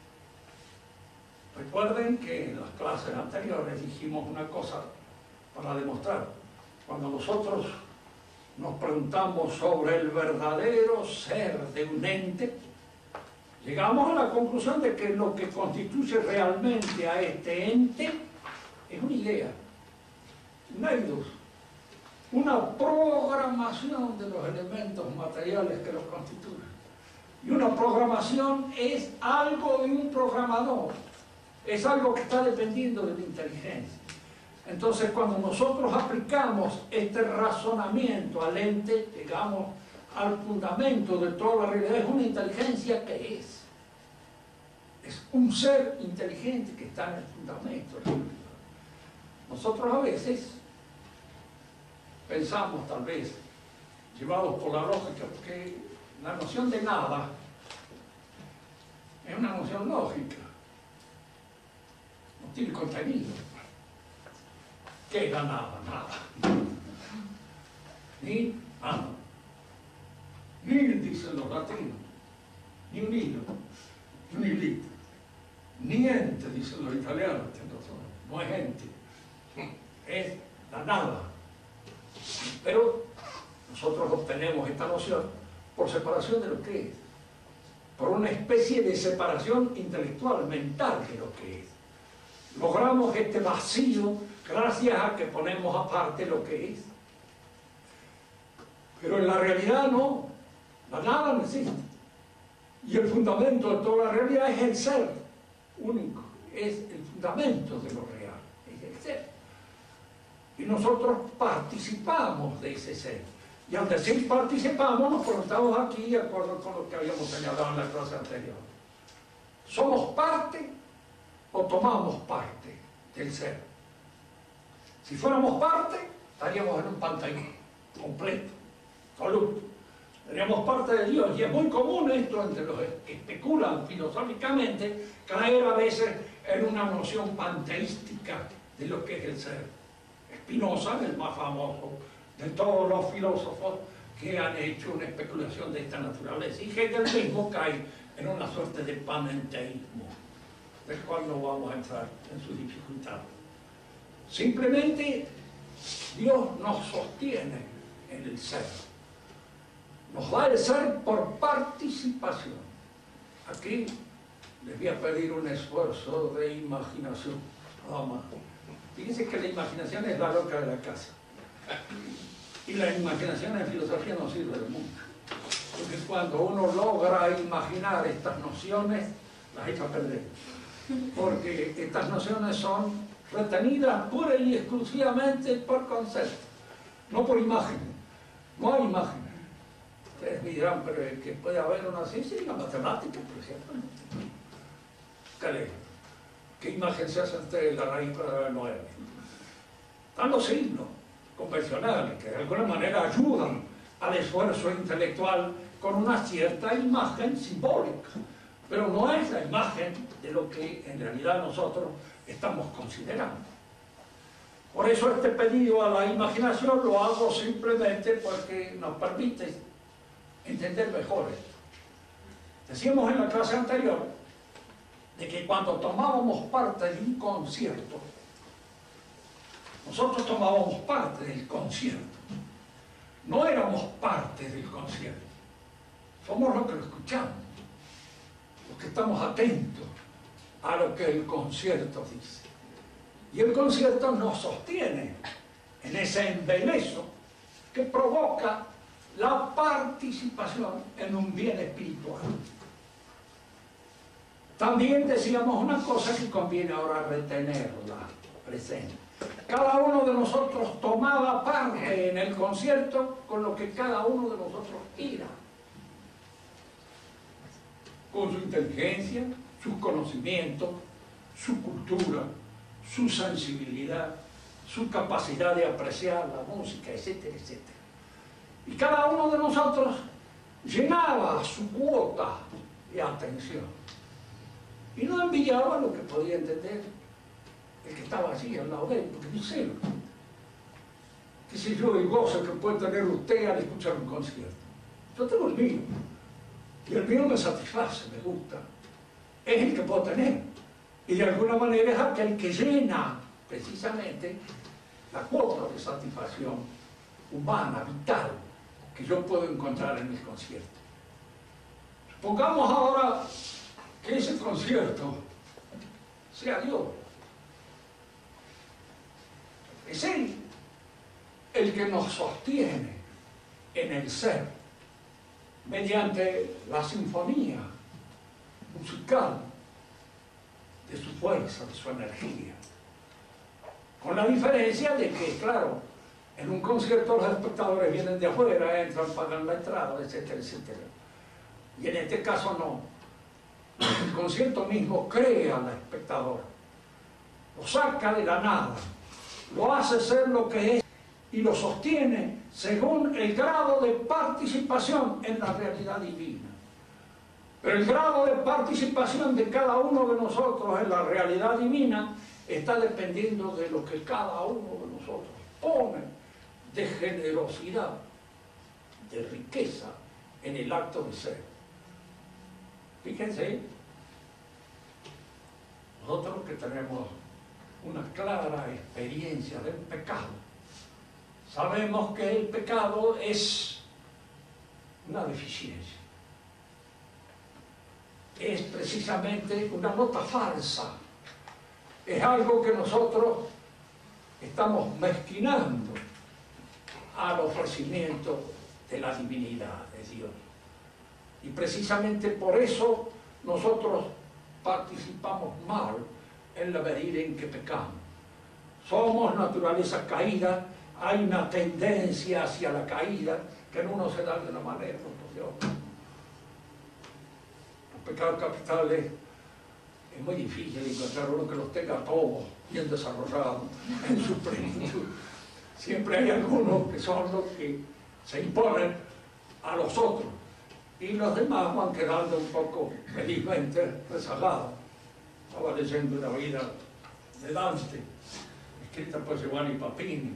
A: Recuerden que en las clases anteriores dijimos una cosa para demostrar. Cuando nosotros nos preguntamos sobre el verdadero ser de un ente, llegamos a la conclusión de que lo que constituye realmente a este ente es una idea, un eidos, una programación de los elementos materiales que los constituyen. Y una programación es algo de un programador, es algo que está dependiendo de la inteligencia. Entonces, cuando nosotros aplicamos este razonamiento al ente, llegamos al fundamento de toda la realidad. Es una inteligencia que es un ser inteligente que está en el fundamento de la realidad. Nosotros a veces pensamos, tal vez, llevados por la lógica, porque la noción de nada es una noción lógica, no tiene contenido. ¿Qué es la nada? Nada. Ni nada. Nil, dicen los latinos. Ni un hilo. Ni un hilito. Niente, dicen los italianos. No es gente. es la nada. Pero nosotros obtenemos esta noción por separación de lo que es, por una especie de separación intelectual, mental de lo que es. Logramos este vacío gracias a que ponemos aparte lo que es. Pero en la realidad no, la nada no existe. Y el fundamento de toda la realidad es el ser único, es el fundamento de lo real, es el ser. Y nosotros participamos de ese ser. Y al decir participamos, nos preguntamos aquí, de acuerdo con lo que habíamos señalado en la clase anterior. ¿Somos parte o tomamos parte del ser? Si fuéramos parte, estaríamos en un pantano completo, absoluto. Seríamos parte de Dios. Y es muy común esto entre los que especulan filosóficamente, caer a veces en una noción panteística de lo que es el ser. Spinoza, el más famoso de todos los filósofos que han hecho una especulación de esta naturaleza. Y Hegel mismo cae en una suerte de panenteísmo, del cual no vamos a entrar en su dificultad. Simplemente Dios nos sostiene en el ser. Nos da el ser por participación. Aquí les voy a pedir un esfuerzo de imaginación. Nada más. Fíjense que la imaginación es la loca de la casa. Y la imaginación en filosofía no sirve de mucho. Porque cuando uno logra imaginar estas nociones, las echa a perder. Porque estas nociones son retenidas pura y exclusivamente por concepto, no por imagen. No hay imagen. Ustedes me dirán, pero es que puede haber una ciencia y la matemática, por ejemplo. ¿Qué imagen se hace ustedes de la raíz para ver 9? Están los signos convencionales que de alguna manera ayudan al esfuerzo intelectual con una cierta imagen simbólica, pero no es la imagen de lo que en realidad nosotros estamos considerando. Por eso este pedido a la imaginación lo hago simplemente porque nos permite entender mejor esto. Decíamos en la clase anterior de que cuando tomábamos parte de un concierto, nosotros tomábamos parte del concierto. No éramos parte del concierto. Somos los que lo escuchamos, los que estamos atentos a lo que el concierto dice. Y el concierto nos sostiene en ese embeleso que provoca la participación en un bien espiritual. También decíamos una cosa que conviene ahora retenerla presente. Cada uno de nosotros tomaba parte en el concierto con lo que cada uno de nosotros era. Con su inteligencia, sus conocimientos, su cultura, su sensibilidad, su capacidad de apreciar la música, etcétera, etcétera. Y cada uno de nosotros llenaba su cuota de atención. Y no enviaba lo que podía entender el que estaba allí al lado de él, porque no sé, qué sé yo, el gozo que puede tener usted al escuchar un concierto. Yo tengo el mío, y el mío me satisface, me gusta. Es el que puedo tener. Y de alguna manera es aquel que llena precisamente la cuota de satisfacción humana, vital, que yo puedo encontrar en el concierto. Supongamos ahora que ese concierto sea Dios. Es Él el que nos sostiene en el ser mediante la sinfonía musical de su fuerza, de su energía. Con la diferencia de que, claro, en un concierto los espectadores vienen de afuera, entran, pagan la entrada, etcétera, etcétera. Y en este caso no. El concierto mismo crea al espectador, lo saca de la nada, lo hace ser lo que es y lo sostiene según el grado de participación en la realidad divina. Pero el grado de participación de cada uno de nosotros en la realidad divina está dependiendo de lo que cada uno de nosotros pone de generosidad, de riqueza en el acto de ser. Fíjense, nosotros que tenemos una clara experiencia del pecado, sabemos que el pecado es una deficiencia. Es precisamente una nota falsa. Es algo que nosotros estamos mezquinando al ofrecimiento de la divinidad de Dios. Y precisamente por eso nosotros participamos mal en la medida en que pecamos. Somos naturaleza caída, hay una tendencia hacia la caída que en uno se da de una manera, otro de otra. Los pecados capitales es muy difícil encontrar uno que los tenga todos bien desarrollados en su plenitud. Siempre hay algunos que son los que se imponen a los otros y los demás van quedando un poco felizmente rezagados. Estaba leyendo una vida de Dante, escrita por Giovanni Papini,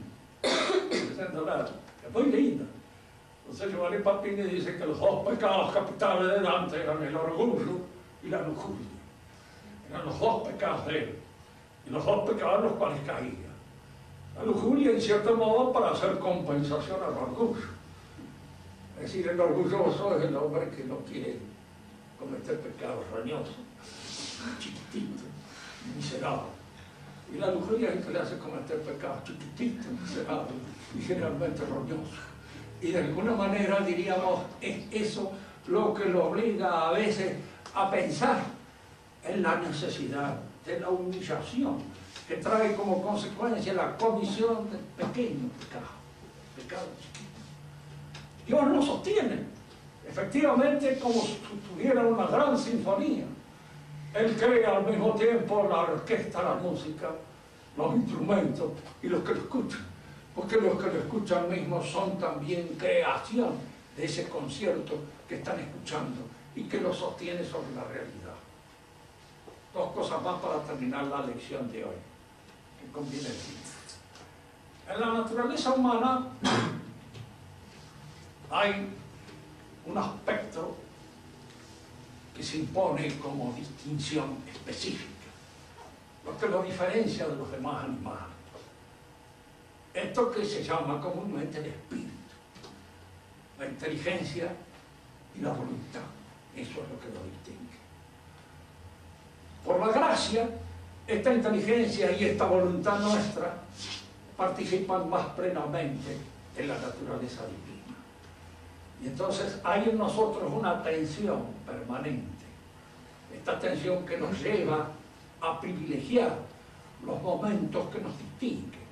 A: es muy linda. Entonces Giovanni Papini dice que los dos pecados capitales de Dante eran el orgullo y la lujuria. Eran los dos pecados de él, y los dos pecados en los cuales caía. La lujuria, en cierto modo, para hacer compensación al orgullo. Es decir, el orgulloso es el hombre que no quiere cometer pecados roñosos, chiquititos, miserables. Y la lujuria es el que le hace cometer pecados chiquititos, miserables y generalmente roñosos. Y de alguna manera, diríamos, es eso lo que lo obliga a veces a pensar en la necesidad de la humillación que trae como consecuencia la comisión del pequeño pecado chiquito. Dios lo sostiene, efectivamente, como si tuviera una gran sinfonía. Él crea al mismo tiempo la orquesta, la música, los instrumentos y los que lo escuchan, porque los que lo escuchan mismos son también creación de ese concierto que están escuchando y que lo sostiene sobre la realidad. Dos cosas más para terminar la lección de hoy, que conviene decir. En la naturaleza humana hay un aspecto que se impone como distinción específica, lo que lo diferencia de los demás animales. Esto que se llama comúnmente el espíritu, la inteligencia y la voluntad. Eso es lo que lo distingue. Por la gracia, esta inteligencia y esta voluntad nuestra participan más plenamente en la naturaleza divina. Y entonces hay en nosotros una tensión permanente. Esta tensión que nos lleva a privilegiar los momentos que nos distinguen.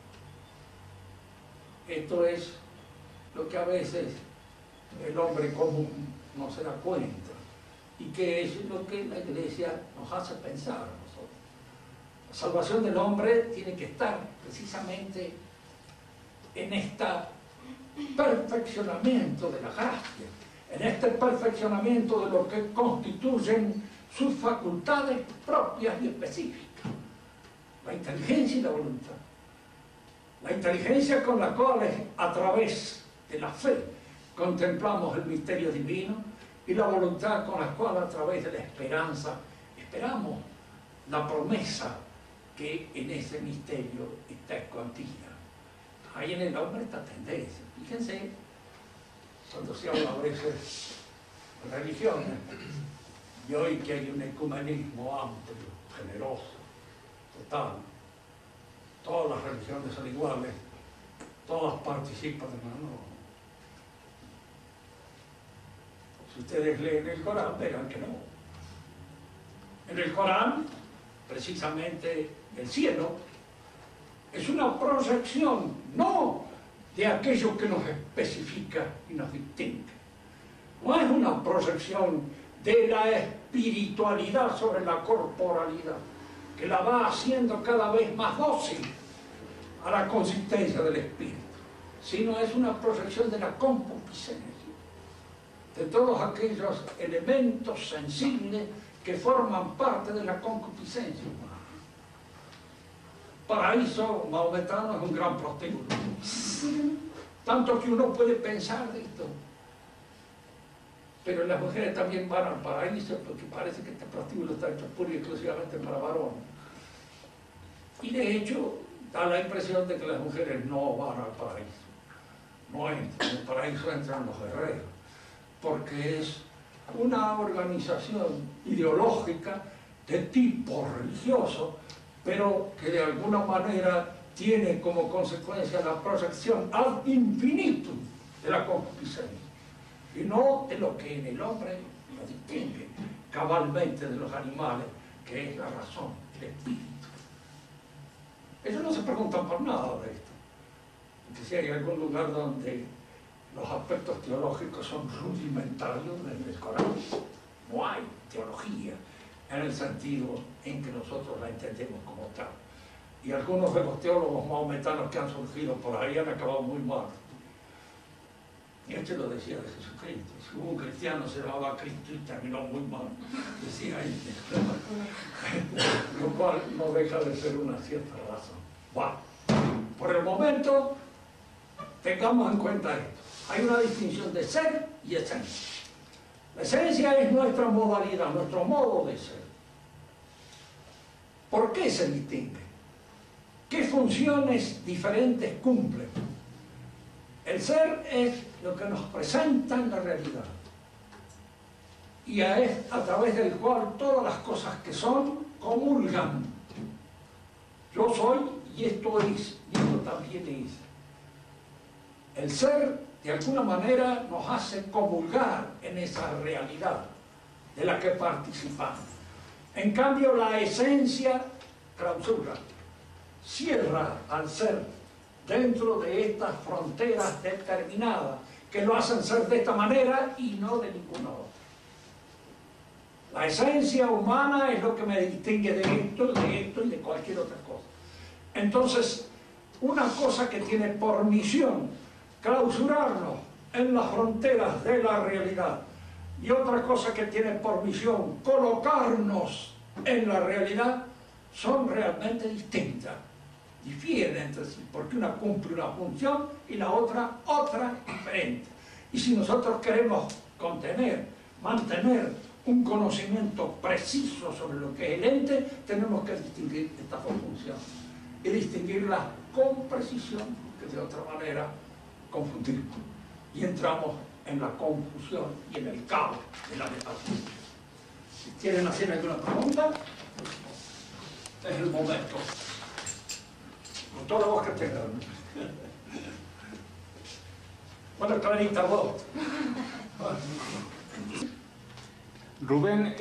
A: Esto es lo que a veces el hombre común no se da cuenta y que es lo que la Iglesia nos hace pensar a nosotros. La salvación del hombre tiene que estar precisamente en este perfeccionamiento de la gracia, en este perfeccionamiento de lo que constituyen sus facultades propias y específicas, la inteligencia y la voluntad. La inteligencia con la cual a través de la fe contemplamos el misterio divino y la voluntad con la cual a través de la esperanza esperamos la promesa que en ese misterio está escondida. Hay en el hombre esta tendencia. Fíjense, cuando se habla a veces de religiones, y hoy que hay un ecumenismo amplio, generoso, total, todas las religiones son iguales, todas participan de no. Si ustedes leen el Corán, verán que no. En el Corán, precisamente, el cielo es una proyección, no de aquello que nos especifica y nos distingue. No es una proyección de la espiritualidad sobre la corporalidad, que la va haciendo cada vez más dócil a la consistencia del espíritu, sino es una proyección de la concupiscencia, de todos aquellos elementos sensibles que forman parte de la concupiscencia humana. Paraíso maometano es un gran prostíbulo, tanto que uno puede pensar de esto, pero las mujeres también van al paraíso porque parece que este prostíbulo está hecho pura y exclusivamente para varones. Y de hecho da la impresión de que las mujeres no van al paraíso, no entran, en el paraíso entran los guerreros, porque es una organización ideológica de tipo religioso, pero que de alguna manera tiene como consecuencia la proyección ad infinitum de la concupiscencia, y no de lo que en el hombre lo distingue cabalmente de los animales, que es la razón, el espíritu. Ellos no se preguntan por nada de esto, porque si hay algún lugar donde los aspectos teológicos son rudimentarios desde el Corán, no hay teología en el sentido en que nosotros la entendemos como tal. Y algunos de los teólogos mahometanos que han surgido por ahí han acabado muy mal. Y este lo decía de Jesucristo. Si hubo un cristiano se llamaba Cristo y terminó muy mal, decía él. Lo cual no deja de ser una cierta razón. Bueno, por el momento, tengamos en cuenta esto. Hay una distinción de ser y esencia. La esencia es nuestra modalidad, nuestro modo de ser. ¿Por qué se distingue? ¿Qué funciones diferentes cumplen? El ser es lo que nos presenta en la realidad y es a través del cual todas las cosas que son comulgan. Yo soy y esto es, y esto también es. El ser de alguna manera nos hace comulgar en esa realidad de la que participamos. En cambio, la esencia clausura, cierra al ser dentro de estas fronteras determinadas que lo hacen ser de esta manera y no de ninguna otra. La esencia humana es lo que me distingue de esto y de cualquier otra cosa. Entonces, una cosa que tiene por misión clausurarnos en las fronteras de la realidad y otra cosa que tiene por misión colocarnos en la realidad son realmente distintas. Difieren entre sí, porque una cumple una función y la otra diferente. Y si nosotros queremos mantener un conocimiento preciso sobre lo que es el ente, tenemos que distinguir estas dos funciones y distinguirlas con precisión, que de otra manera confundimos y entramos en la confusión y en el caos de la metafísica. Si quieren hacer alguna pregunta, es el momento. Con toda la voz que tengan. Bueno, clarita vos.
C: Rubén,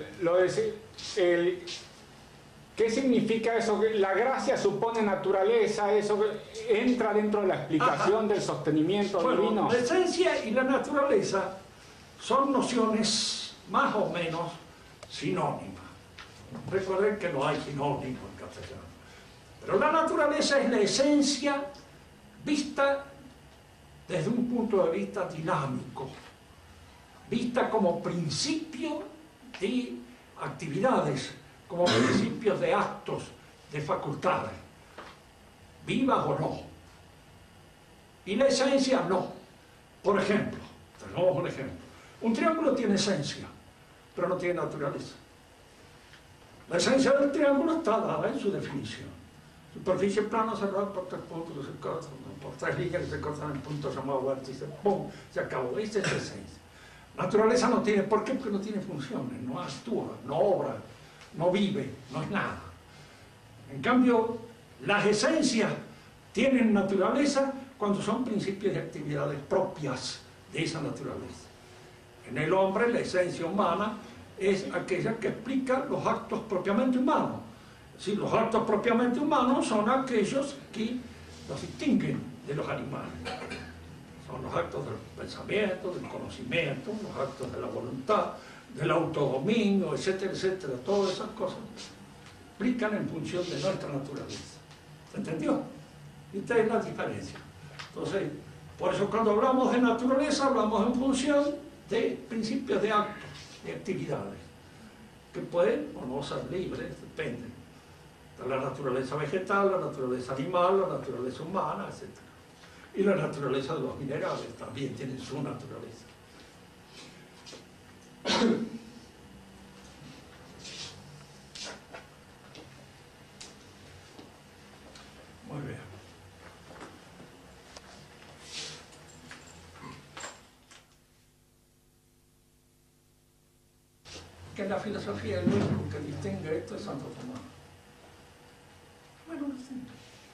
C: ¿qué significa eso? La gracia supone naturaleza, eso entra dentro de la explicación del sostenimiento divino.
A: La esencia y la naturaleza son nociones más o menos sinónimas. Recuerden que no hay sinónimo en castellano. Pero la naturaleza es la esencia vista desde un punto de vista dinámico, vista como principio de actividades, como principios de actos, de facultades, vivas o no. Y la esencia no. Por ejemplo, tenemos un ejemplo. Un triángulo tiene esencia, pero no tiene naturaleza. La esencia del triángulo está dada en su definición. Superficie plana cerrada por tres puntos, por tres líneas que se cortan en puntos llamados vértices. ¡Pum! Se acabó. Esa es la esencia. Naturaleza no tiene, ¿por qué? Porque no tiene funciones, no actúa, no obra, no vive, no es nada. En cambio, las esencias tienen naturaleza cuando son principios de actividades propias de esa naturaleza. En el hombre, la esencia humana es aquella que explica los actos propiamente humanos. Es decir, los actos propiamente humanos son aquellos que los distinguen de los animales. Son los actos del pensamiento, del conocimiento, los actos de la voluntad, del autodominio, etcétera, etcétera. Todas esas cosas explican en función de nuestra naturaleza. ¿Se entendió? Esta es la diferencia. Entonces, por eso cuando hablamos de naturaleza, hablamos en función de principios de actos, de actividades, que pueden o no ser libres, depende. De la naturaleza vegetal, la naturaleza animal, la naturaleza humana, etcétera. Y la naturaleza de los minerales también tienen su naturaleza.
B: que en la filosofía el único que distingue esto es Santo Tomás. Bueno, distingue.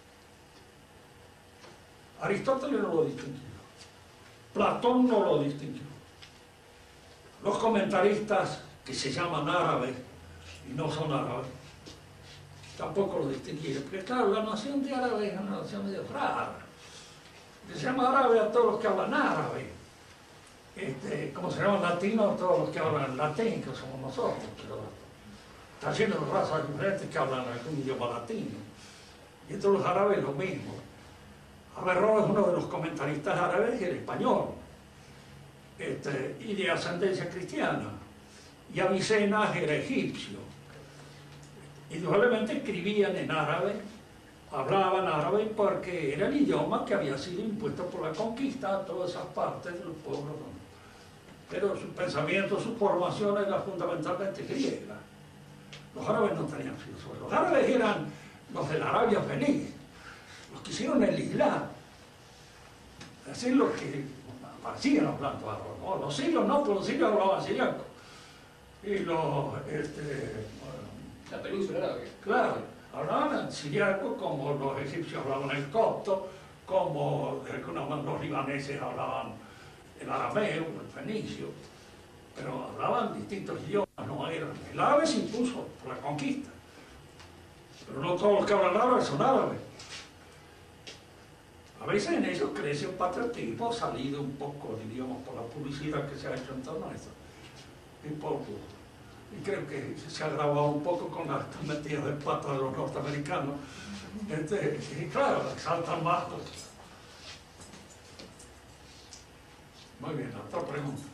B: Aristóteles no lo distinguió. Platón no lo distinguió. Los comentaristas que se llaman árabes y no son árabes, tampoco lo distinguieron. Porque claro, la nación de árabe es una nación medio rara. Se llama árabe a todos los que hablan árabe. Como se llaman latinos a todos los que hablan latín, que somos nosotros. Pero está lleno de razas diferentes que hablan algún idioma latino. Y todos los árabes lo mismo. Averroes es uno de los comentaristas árabes y el español. Y de ascendencia cristiana. Y Avicena era egipcio. Indudablemente escribían en árabe, hablaban árabe porque era el idioma que había sido impuesto por la conquista a todas esas partes de los pueblos. Pero su pensamiento, su formación era fundamentalmente griega. Los árabes no tenían filosofía. Los árabes eran los de la Arabia Feliz, los que hicieron el Islam. Es decir, los que siguen hablando árabe. ¿No? Los sirios no, pero los sirios hablaban siriaco. Y los...
E: la península árabe.
B: Claro, hablaban siriaco como los egipcios hablaban el copto, como de alguna manera los libaneses hablaban el arameo, el fenicio, pero hablaban distintos idiomas, no eran. El árabe se impuso por la conquista, pero no todos los que hablan árabe son árabes. A veces en ellos crece un patriotismo salido un poco, diríamos, por la publicidad que se ha hecho en torno a esto. Y creo que se ha agravado un poco con las metidas de pata de los norteamericanos. Y claro, exaltan más. Muy bien, otra pregunta.